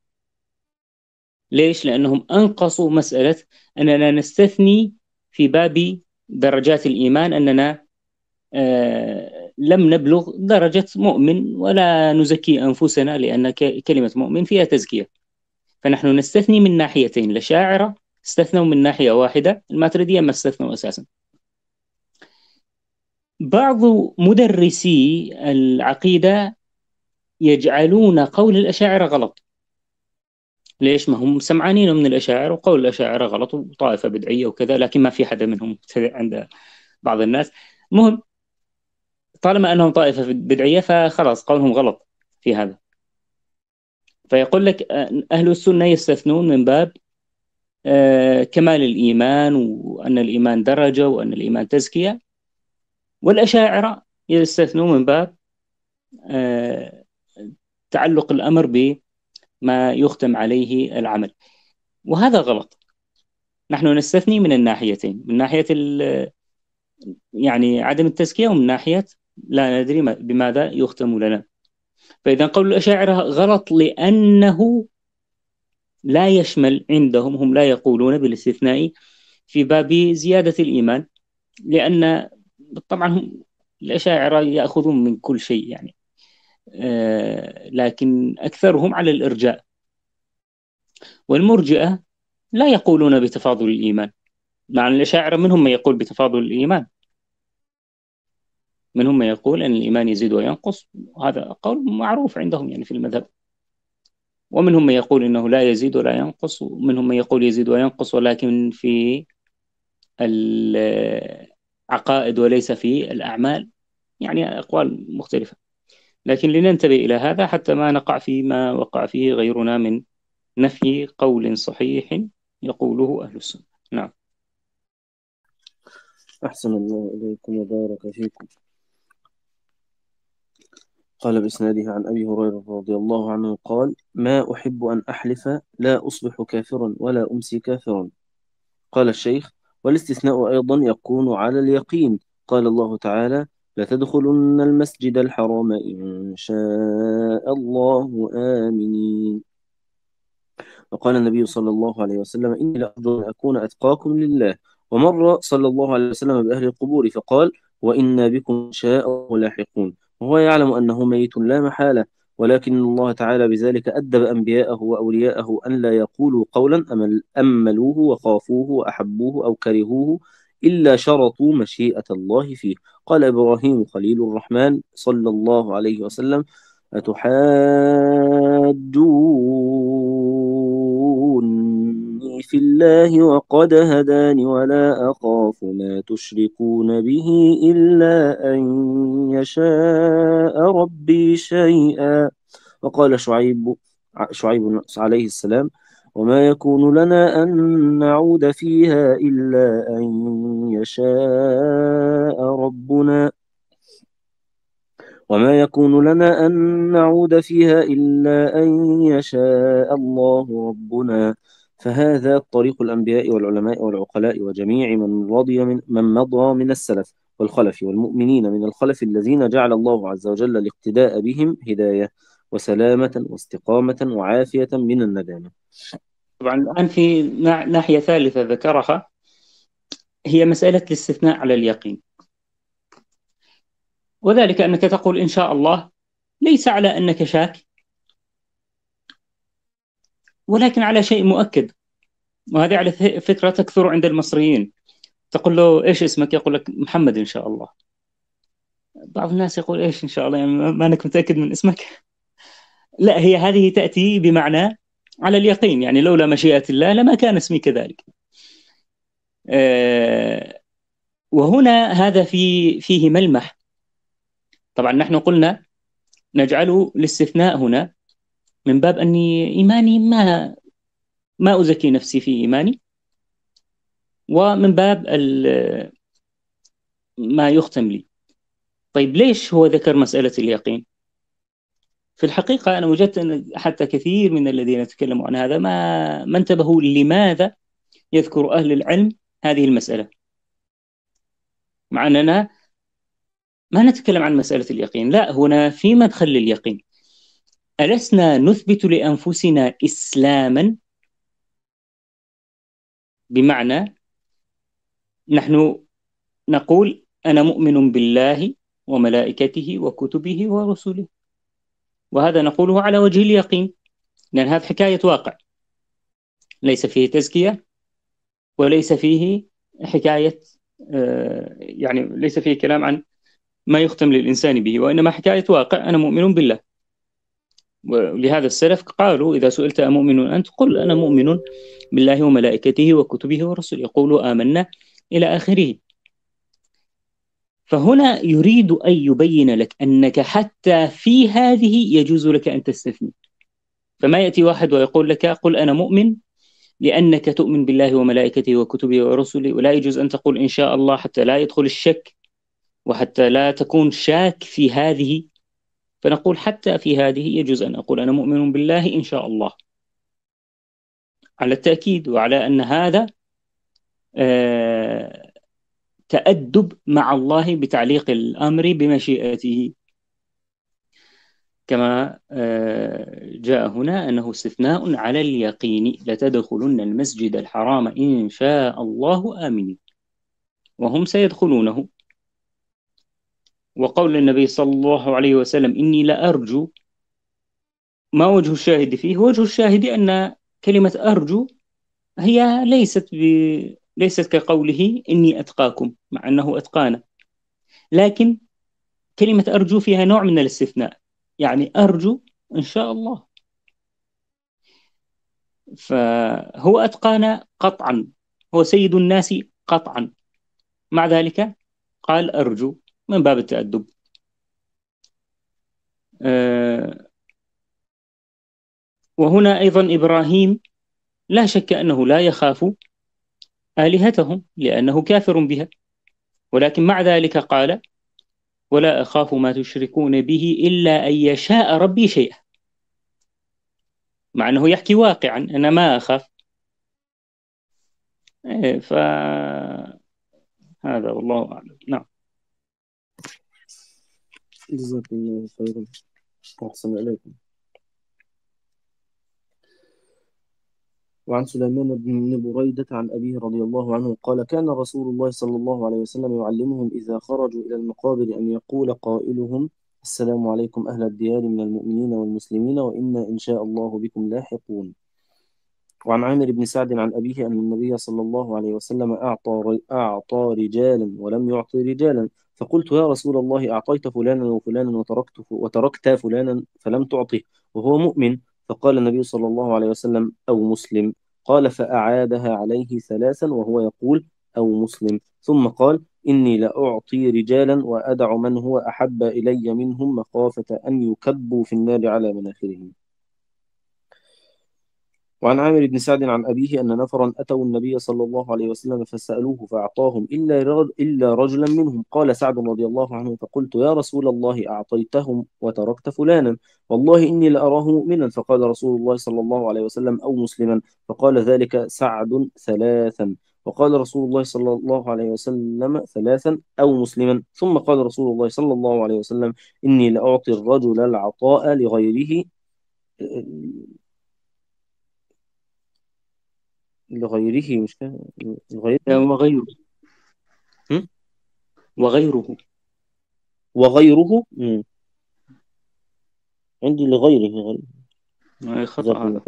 ليش؟ لأنهم أنقصوا مسألة أننا نستثني في باب درجات الإيمان، أننا آه لم نبلغ درجة مؤمن ولا نزكي أنفسنا، لأن كلمة مؤمن فيها تزكية. فنحن نستثني من ناحيتين، الأشاعرة استثنوا من ناحية واحدة، الماتريدية ما استثنوا أساسا. بعض مدرسي العقيدة يجعلون قول الأشاعرة غلط. ليش؟ ما هم سمعانين من الأشاعرة وقول الأشاعرة غلط وطائفة بدعية وكذا، لكن ما في حدا منهم عند بعض الناس. مهم، طالما أنهم طائفة بدعية فخلاص قولهم غلط في هذا. فيقول لك أهل السنة يستثنون من باب كمال الإيمان، وأن الإيمان درجة، وأن الإيمان تزكية، والأشاعرة يستثنون من باب تعلق الأمر بما يختم عليه العمل، وهذا غلط. نحن نستثني من الناحيتين، من ناحية يعني عدم التزكية، ومن ناحية لا ندري بماذا يختم لنا. فإذا قول الأشاعرة غلط لأنه لا يشمل عندهم، هم لا يقولون بالاستثناء في باب زيادة الإيمان، لأن طبعا هم الأشاعرة يأخذون من كل شيء يعني، آه لكن أكثرهم على الإرجاء. والمرجئة لا يقولون بتفاضل الإيمان، مع أن الأشاعرة منهم من يقول بتفاضل الإيمان، منهم من يقول أن الإيمان يزيد وينقص، وهذا قول معروف عندهم يعني في المذهب. ومنهم من يقول إنه لا يزيد ولا ينقص، ومنهم من يقول يزيد وينقص ولكن في العقائد وليس في الأعمال، يعني أقوال مختلفة. لكن لننتبه إلى هذا حتى ما نقع فيما وقع فيه غيرنا من نفي قول صحيح يقوله أهل السنة. نعم. أحسن الله إليكم وبارك فيكم. قال بإسناده عن أبي هريرة رضي الله عنه قال: ما أحب أن أحلف لا أصبح كافرا ولا أمسي كافرا. قال الشيخ: والاستثناء أيضا يكون على اليقين. قال الله تعالى: لتدخلن المسجد الحرام إن شاء الله آمنين. وقال النبي صلى الله عليه وسلم: إني لأفضل أن أكون أتقاكم لله. ومر صلى الله عليه وسلم بأهل القبور فقال: وإنا بكم إن شاء الله لاحقون. وهو يعلم أنه ميت لا محالة، ولكن الله تعالى بذلك أدب أنبياءه وأولياءه أن لا يقولوا قولا أمل أملوه وخافوه وأحبوه أو كرهوه إلا شرطوا مشيئة الله فيه. قال إبراهيم خليل الرحمن صلى الله عليه وسلم: أتحاجوني في الله وقد هداني ولا أخاف ما تشركون به إلا أن يشاء ربي شيئا. وقال شعيب شعيب عليه السلام: وما يكون لنا أن نعود فيها إلا أن يشاء ربنا وما يكون لنا أن نعود فيها إلا أن يشاء الله ربنا. فهذا طريق الأنبياء والعلماء والعقلاء وجميع من رضي من, من مضى من السلف والخلف والمؤمنين من الخلف الذين جعل الله عز وجل الاقتداء بهم هداية وسلامة واستقامة وعافية من الندامة. طبعا الآن في ناحية ثالثة ذكرها، هي مسألة الاستثناء على اليقين، وذلك أنك تقول إن شاء الله ليس على أنك شاك، ولكن على شيء مؤكد. وهذه على فكرة تكثر عند المصريين. تقول له إيش اسمك؟ يقول لك محمد إن شاء الله. بعض الناس يقول إيش إن شاء الله، يعني ما أنك متأكد من اسمك؟ لا، هي هذه تأتي بمعنى على اليقين، يعني لولا مشيئة الله لما كان اسمي كذلك. أه وهنا هذا في فيه ملمح. طبعا نحن قلنا نجعل الاستثناء هنا من باب أني إيماني ما ما أزكي نفسي في إيماني، ومن باب ما يختم لي. طيب ليش هو ذكر مسألة اليقين؟ في الحقيقة أنا وجدت أن حتى كثير من الذين يتكلموا عن هذا ما ما انتبهوا لماذا يذكر أهل العلم هذه المسألة، مع أننا ما نتكلم عن مسألة اليقين. لا، هنا في مدخل لليقين. ألسنا نثبت لأنفسنا إسلاما؟ بمعنى نحن نقول أنا مؤمن بالله وملائكته وكتبه ورسله، وهذا نقوله على وجه اليقين، لأن هذا حكاية واقع، ليس فيه تزكية وليس فيه حكاية يعني ليس فيه كلام عن ما يختم للإنسان به، وإنما حكاية واقع، أنا مؤمن بالله. ولهذا السلف قالوا إذا سئلت أمؤمن أنت؟ قل أنا مؤمن بالله وملائكته وكتبه ورسله، يقولوا آمنا إلى آخره. فهنا يريد أن يبين لك أنك حتى في هذه يجوز لك أن تستثني. فما يأتي واحد ويقول لك قل أنا مؤمن لأنك تؤمن بالله وملائكته وكتبه ورسله، ولا يجوز أن تقول إن شاء الله حتى لا يدخل الشك وحتى لا تكون شاك في هذه. فنقول حتى في هذه يجوز أن أقول أنا مؤمن بالله إن شاء الله، على التأكيد، وعلى أن هذا آه تأدب مع الله بتعليق الأمر بمشيئته، كما جاء هنا أنه استثناء على اليقين: لتدخلن المسجد الحرام إن شاء الله آمنين، وهم سيدخلونه. وقول النبي صلى الله عليه وسلم إني لأرجو، ما وجه الشاهد فيه؟ وجه الشاهد أن كلمة أرجو هي ليست ب... ليست كقوله إني أتقاكم، مع أنه أتقانا، لكن كلمة أرجو فيها نوع من الاستثناء، يعني أرجو إن شاء الله. فهو أتقانا قطعا، هو سيد الناس قطعا، مع ذلك قال أرجو من باب التأدب. أه وهنا أيضا إبراهيم لا شك أنه لا يخاف آلهتهم لأنه كافر بها، ولكن مع ذلك قال ولا أخاف ما تشركون به إلا أن يشاء ربي شيئا، مع أنه يحكي واقعا أنا ما أخاف. فهذا والله أعلم. نعم. جزاكم الله خيرا وأحسن إليكم. وعن سليمان بن بريدة عن أبيه رضي الله عنه قال كان رسول الله صلى الله عليه وسلم يعلمهم إذا خرجوا إلى المقابر أن يقول قائلهم السلام عليكم أهل الديار من المؤمنين والمسلمين وإنا إن شاء الله بكم لاحقون. وعن عامر بن سعد عن أبيه أن النبي صلى الله عليه وسلم أعطى أعطى رجالا ولم يعطي رجالا، فقلت يا رسول الله أعطيت فلانا وفلانا وتركت وتركت فلانا فلم تعطه وهو مؤمن؟ فقال النبي صلى الله عليه وسلم أو مسلم. قال فأعادها عليه ثلاثا وهو يقول أو مسلم، ثم قال إني لأعطي رجالا وأدع من هو أحب إلي منهم مخافة أن يكبوا في النار على مناخرهم. وعن عامر بن سعد عن أبيه أن نفرا أتوا النبي صلى الله عليه وسلم فسألوه فأعطاهم إلا إلا رجلا منهم. قال سعد رضي الله عنه فقلت يا رسول الله أعطيتهم وتركت فلانا والله إني لأراه مؤمنا. فقال رسول الله صلى الله عليه وسلم أو مسلما. فقال ذلك سعد ثلاثا. وقال رسول الله صلى الله عليه وسلم ثلاثا أو مسلما. ثم قال رسول الله صلى الله عليه وسلم إني لأعطي الرجل العطاء لغيره لغيره مش كده لغيره وغيره هم؟ وغيره وغيره مم. عندي لغيره غيره. خطأ هذا.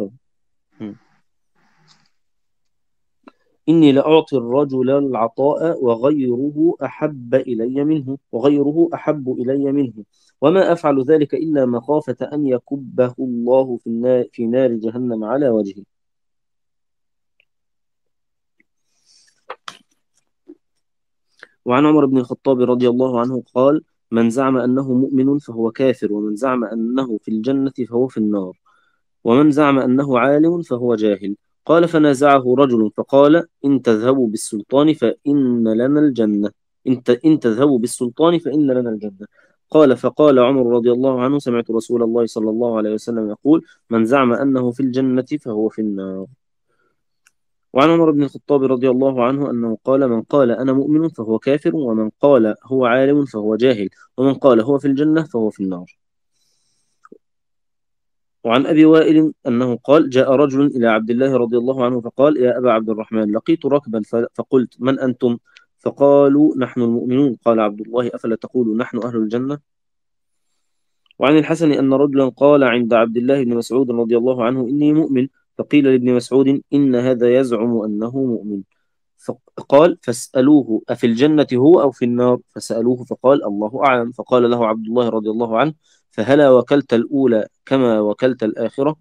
إني لأعطي الرجل العطاء وغيره أحب إلي منه وغيره أحب إلي منه وما أفعل ذلك إلا مخافة أن يكبه الله في النار في نار جهنم على وجهه. وعن عمر بن الخطاب رضي الله عنه قال من زعم أنه مؤمن فهو كافر، ومن زعم أنه في الجنة فهو في النار، ومن زعم أنه عالم فهو جاهل. قال فنازعه رجل فقال إن تذهبوا بالسلطان فإن لنا الجنة. إن إن تذهبوا بالسلطان فإن لنا الجنة. قال فقال عمر رضي الله عنه سمعت رسول الله صلى الله عليه وسلم يقول من زعم أنه في الجنة فهو في النار. وعن عمر بن الخطاب رضي الله عنه أنه قال من قال أنا مؤمن فهو كافر، ومن قال هو عالم فهو جاهل، ومن قال هو في الجنة فهو في النار. وعن أبي وائل أنه قال جاء رجل إلى عبد الله رضي الله عنه فقال يا أبا عبد الرحمن لقيت ركبا فقلت من أنتم؟ فقالوا نحن المؤمنون. قال عبد الله أفلا تقولوا نحن أهل الجنة؟ وعن الحسن أن رجلا قال عند عبد الله بن مسعود رضي الله عنه إني مؤمن، فقيل لابن مسعود إن هذا يزعم أنه مؤمن، فقال فاسألوه أفي الجنة هو أو في النار؟ فسألوه فقال الله أعلم. فقال له عبد الله رضي الله عنه فهلا وكلت الأولى كما وكلت الآخرة؟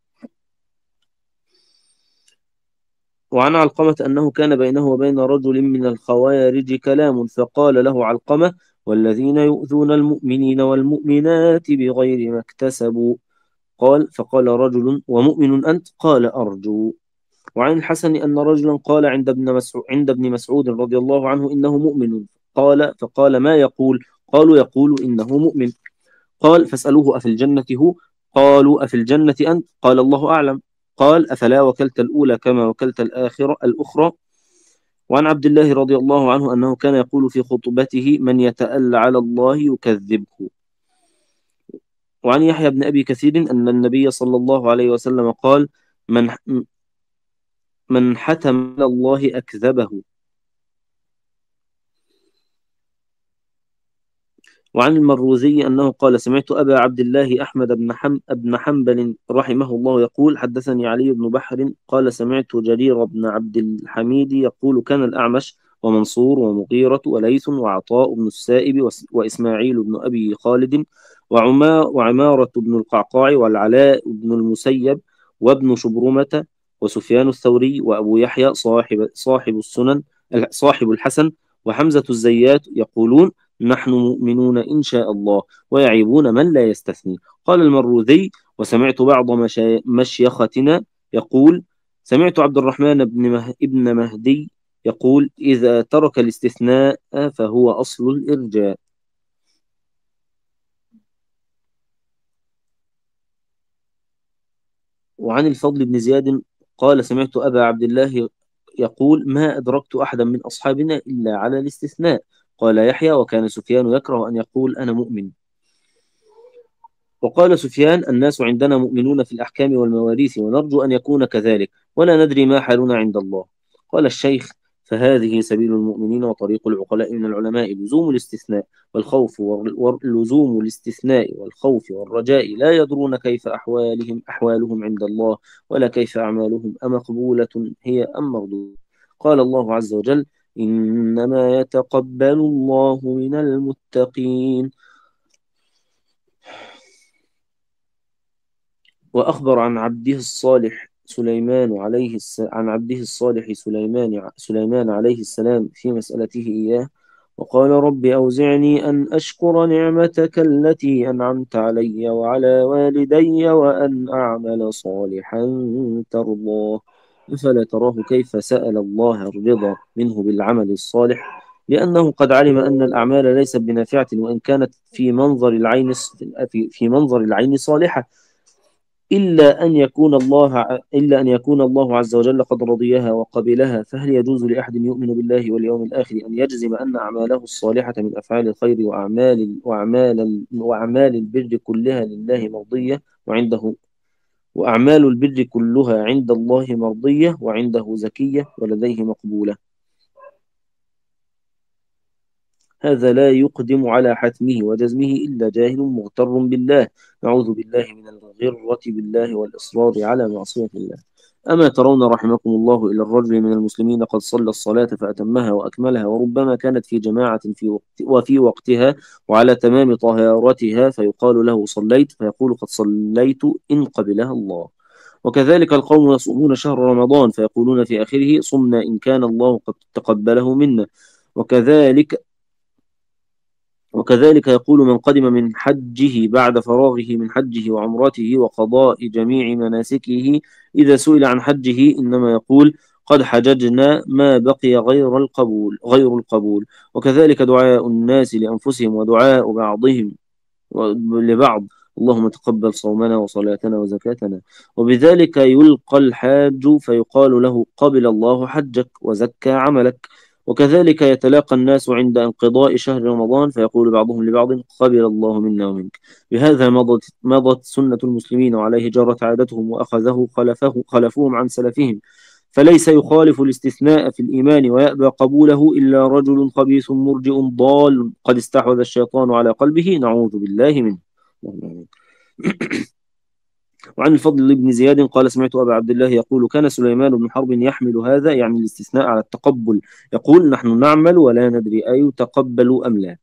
وعن علقمة أنه كان بينه وبين رجل من الخوارج كلام، فقال له علقمة والذين يؤذون المؤمنين والمؤمنات بغير ما اكتسبوا. قال فقال رجل ومؤمن أنت؟ قال أرجو. وعن الحسن أن رجلا قال عند ابن مسعود, عند ابن مسعود رضي الله عنه إنه مؤمن، قال فقال ما يقول؟ قالوا يقول إنه مؤمن. قال فاسألوه أفي الجنة هو؟ قالوا أفي الجنة أنت؟ قال الله أعلم. قال أفلا وكلت الأولى كما وكلت الآخرة الأخرى؟ وعن عبد الله رضي الله عنه أنه كان يقول في خطبته من يتألى على الله يكذبه. وعن يحيى بن أبي كثير أن النبي صلى الله عليه وسلم قال من من حتم على الله أكذبه. وعن المروزي أنه قال سمعت أبا عبد الله أحمد بن حم بن حنبل رحمه الله يقول حدثني علي بن بحر قال سمعت جرير بن عبد الحميد يقول كان الأعمش ومنصور ومغيرة وليث وعطاء بن السائب وإسماعيل بن أبي خالد وعما وعمارة بن القعقاع والعلاء بن المسيب وابن شبرمة وسفيان الثوري وأبو يحيى صاحب صاحب السنن صاحب الحسن وحمزة الزيات يقولون نحن مؤمنون إن شاء الله، ويعيبون من لا يستثني. قال المروذي وسمعت بعض مشيختنا يقول سمعت عبد الرحمن بن مه... ابن مهدي يقول إذا ترك الاستثناء فهو أصل الإرجاء. وعن الفضل بن زياد قال سمعت أبا عبد الله يقول ما أدركت أحدا من أصحابنا إلا على الاستثناء. قال يحيى وكان سفيان يكره أن يقول أنا مؤمن. وقال سفيان الناس عندنا مؤمنون في الأحكام والمواريث ونرجو أن يكون كذلك ولا ندري ما حالنا عند الله. قال الشيخ فهذه سبيل المؤمنين وطريق العقلاء من العلماء لزوم الاستثناء والخوف ولزوم الاستثناء والخوف والرجاء لا يدرون كيف أحوالهم أحوالهم عند الله ولا كيف أعمالهم أمقبولة هي أم مردودة. قال الله عز وجل إنما يتقبل الله من المتقين. وأخبر عن عبده الصالح سليمان عليه الس... عن عبده الصالح سليمان سليمان عليه السلام في مسألته إياه وقال رب أوزعني أن أشكر نعمتك التي أنعمت علي وعلى والدي وأن أعمل صالحا ترضاه. فلا تراه كيف سأل الله الرضا منه بالعمل الصالح لأنه قد علم أن الأعمال ليست بنافعة وإن كانت في منظر العين في, في منظر العين صالحة إلا أن يكون الله إلا أن يكون الله عز وجل قد رضيها وقبلها. فهل يجوز لأحد يؤمن بالله واليوم الآخر أن يجزم أن أعماله الصالحة من أفعال الخير وأعمال وأعمال وأعمال البر كلها لله مرضية وعنده وأعمال البر كلها عند الله مرضية وعنده زكية ولديه مقبولة؟ هذا لا يقدم على حتمه وجزمه إلا جاهل مغتر بالله، نعوذ بالله من الغرة بالله والإصرار على معصية الله. أما ترون رحمكم الله إلى الرجل من المسلمين قد صلى الصلاة فأتمها وأكملها وربما كانت في جماعة في وقت وفي وقتها وعلى تمام طهارتها فيقال له صليت فيقول قد صليت إن قبلها الله. وكذلك القوم يصومون شهر رمضان فيقولون في آخره صمنا إن كان الله قد تقبله منا. وكذلك وكذلك يقول من قدم من حجه بعد فراغه من حجه وعمرته وقضاء جميع مناسكه إذا سئل عن حجه إنما يقول قد حججنا ما بقي غير القبول غير القبول. وكذلك دعاء الناس لأنفسهم ودعاء بعضهم لبعض: اللهم تقبل صومنا وصلاتنا وزكاتنا. وبذلك يلقى الحاج فيقال له: قبل الله حجك وزكى عملك. وكذلك يتلاقى الناس عند انقضاء شهر رمضان فيقول بعضهم لبعض: قبل الله منا ومنك. بهذا مضت, مضت سنة المسلمين، وعليه جرت عادتهم، وأخذه خلفه خلفوهم عن سلفهم. فليس يخالف الاستثناء في الإيمان ويأبى قبوله إلا رجل خبيث مرجئ ضال قد استحوذ الشيطان على قلبه، نعوذ بالله منه. وعن الفضل بن زياد قال: سمعت أبا عبد الله يقول: كان سليمان بن حرب يحمل هذا، يعني الاستثناء، على التقبل، يقول: نحن نعمل ولا ندري أيتقبل أم لا.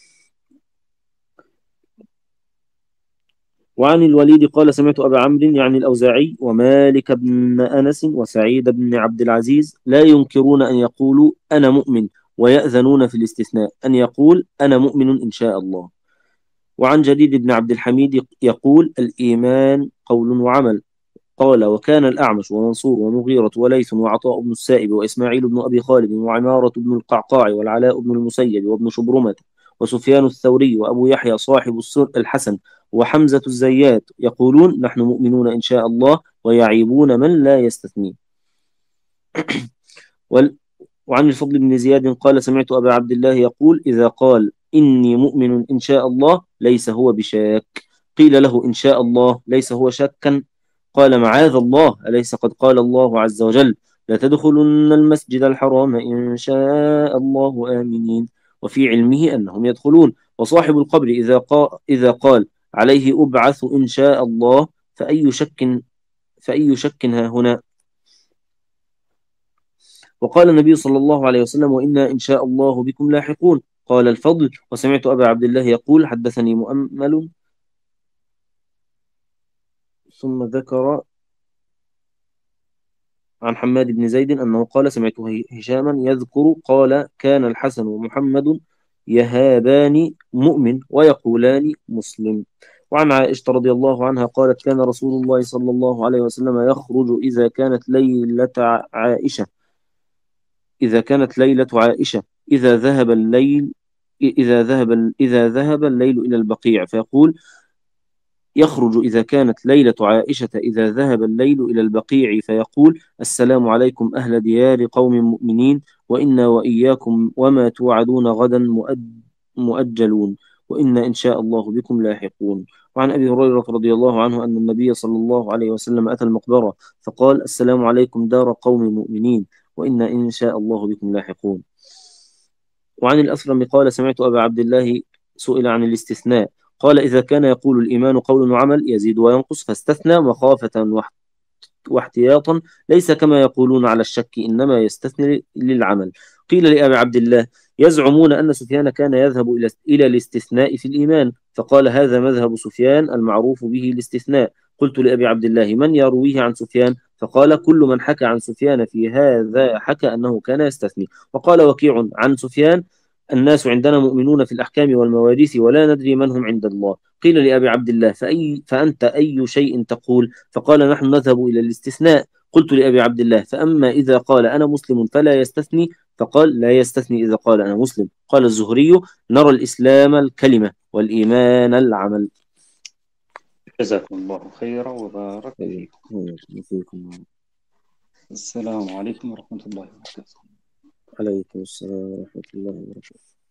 وعن الوليد قال: سمعت أبا عمرو يعني الأوزاعي ومالك بن أنس وسعيد بن عبد العزيز لا ينكرون أن يقولوا أنا مؤمن، ويأذنون في الاستثناء أن يقول أنا مؤمن إن شاء الله. وعن جديد بن عبد الحميد يقول: الإيمان قول وعمل. قال: وكان الأعمش ومنصور ومغيرة وليث وعطاء بن السائب وإسماعيل بن أبي خالد وعمارة بن القعقاع والعلاء بن المسيب وابن شبرمة وسفيان الثوري وأبو يحيى صاحب السر الحسن وحمزة الزيات يقولون: نحن مؤمنون إن شاء الله، ويعيبون من لا يستثني. وعن الفضل بن زياد قال: سمعت أبا عبد الله يقول: إذا قال إني مؤمن إن شاء الله ليس هو بشاك. قيل له: إن شاء الله ليس هو شاكا؟ قال: معاذ الله، أليس قد قال الله عز وجل: لا تدخلن المسجد الحرام إن شاء الله آمنين؟ وفي علمه أنهم يدخلون. وصاحب القبر إذا قال, إذا قال عليه أبعث إن شاء الله فأي شك فأي شك ها هنا؟ وقال النبي صلى الله عليه وسلم: وإنا إن شاء الله بكم لاحقون. قال الفضل: وسمعت أبا عبد الله يقول: حدثني مؤمل. ثم ذكر عن حماد بن زيد أنه قال: سمعت هشاما يذكر قال: كان الحسن ومحمد يهابان مؤمن ويقولان مسلم. وعن عائشة رضي الله عنها قالت: كان رسول الله صلى الله عليه وسلم يخرج إذا كانت ليلة عائشة إذا كانت ليلة عائشة إذا ذهب الليل إذا ذهب إذا ذهب الليل إلى البقيع فيقول: يخرج إذا كانت ليلة عائشة إذا ذهب الليل إلى البقيع فيقول: السلام عليكم أهل ديار قوم مؤمنين، وإنا وإياكم وما توعدون غدا مؤجلون، وإنا إن شاء الله بكم لاحقون. وعن أبي هريرة رضي الله عنه أن النبي صلى الله عليه وسلم أتى المقبرة فقال: السلام عليكم دار قوم مؤمنين، وإنا إن شاء الله بكم لاحقون. وعن الأسرم قال: سمعت أبا عبد الله سئل عن الاستثناء قال: إذا كان يقول الإيمان قول وعمل يزيد وينقص، فاستثنى مخافة واحتياطا، ليس كما يقولون على الشك، إنما يستثني للعمل. قيل لأبي عبد الله: يزعمون أن سفيان كان يذهب إلى الاستثناء في الإيمان، فقال: هذا مذهب سفيان المعروف به الاستثناء. قلت لأبي عبد الله: من يرويه عن سفيان؟ فقال: كل من حكى عن سفيان في هذا حكى أنه كان يستثني. وقال وكيع عن سفيان: الناس عندنا مؤمنون في الأحكام والمواريث ولا ندري من هم عند الله. قيل لأبي عبد الله: فأي فأنت أي شيء تقول؟ فقال: نحن نذهب إلى الاستثناء. قلت لأبي عبد الله: فأما إذا قال أنا مسلم فلا يستثني؟ فقال: لا يستثني إذا قال أنا مسلم. قال الزهري: نرى الإسلام الكلمة والإيمان العمل. جزاكم الله خيرا وبارك فيكم. فيكم. السلام عليكم ورحمة الله وبركاته. عليكم السلام ورحمة الله وبركاته.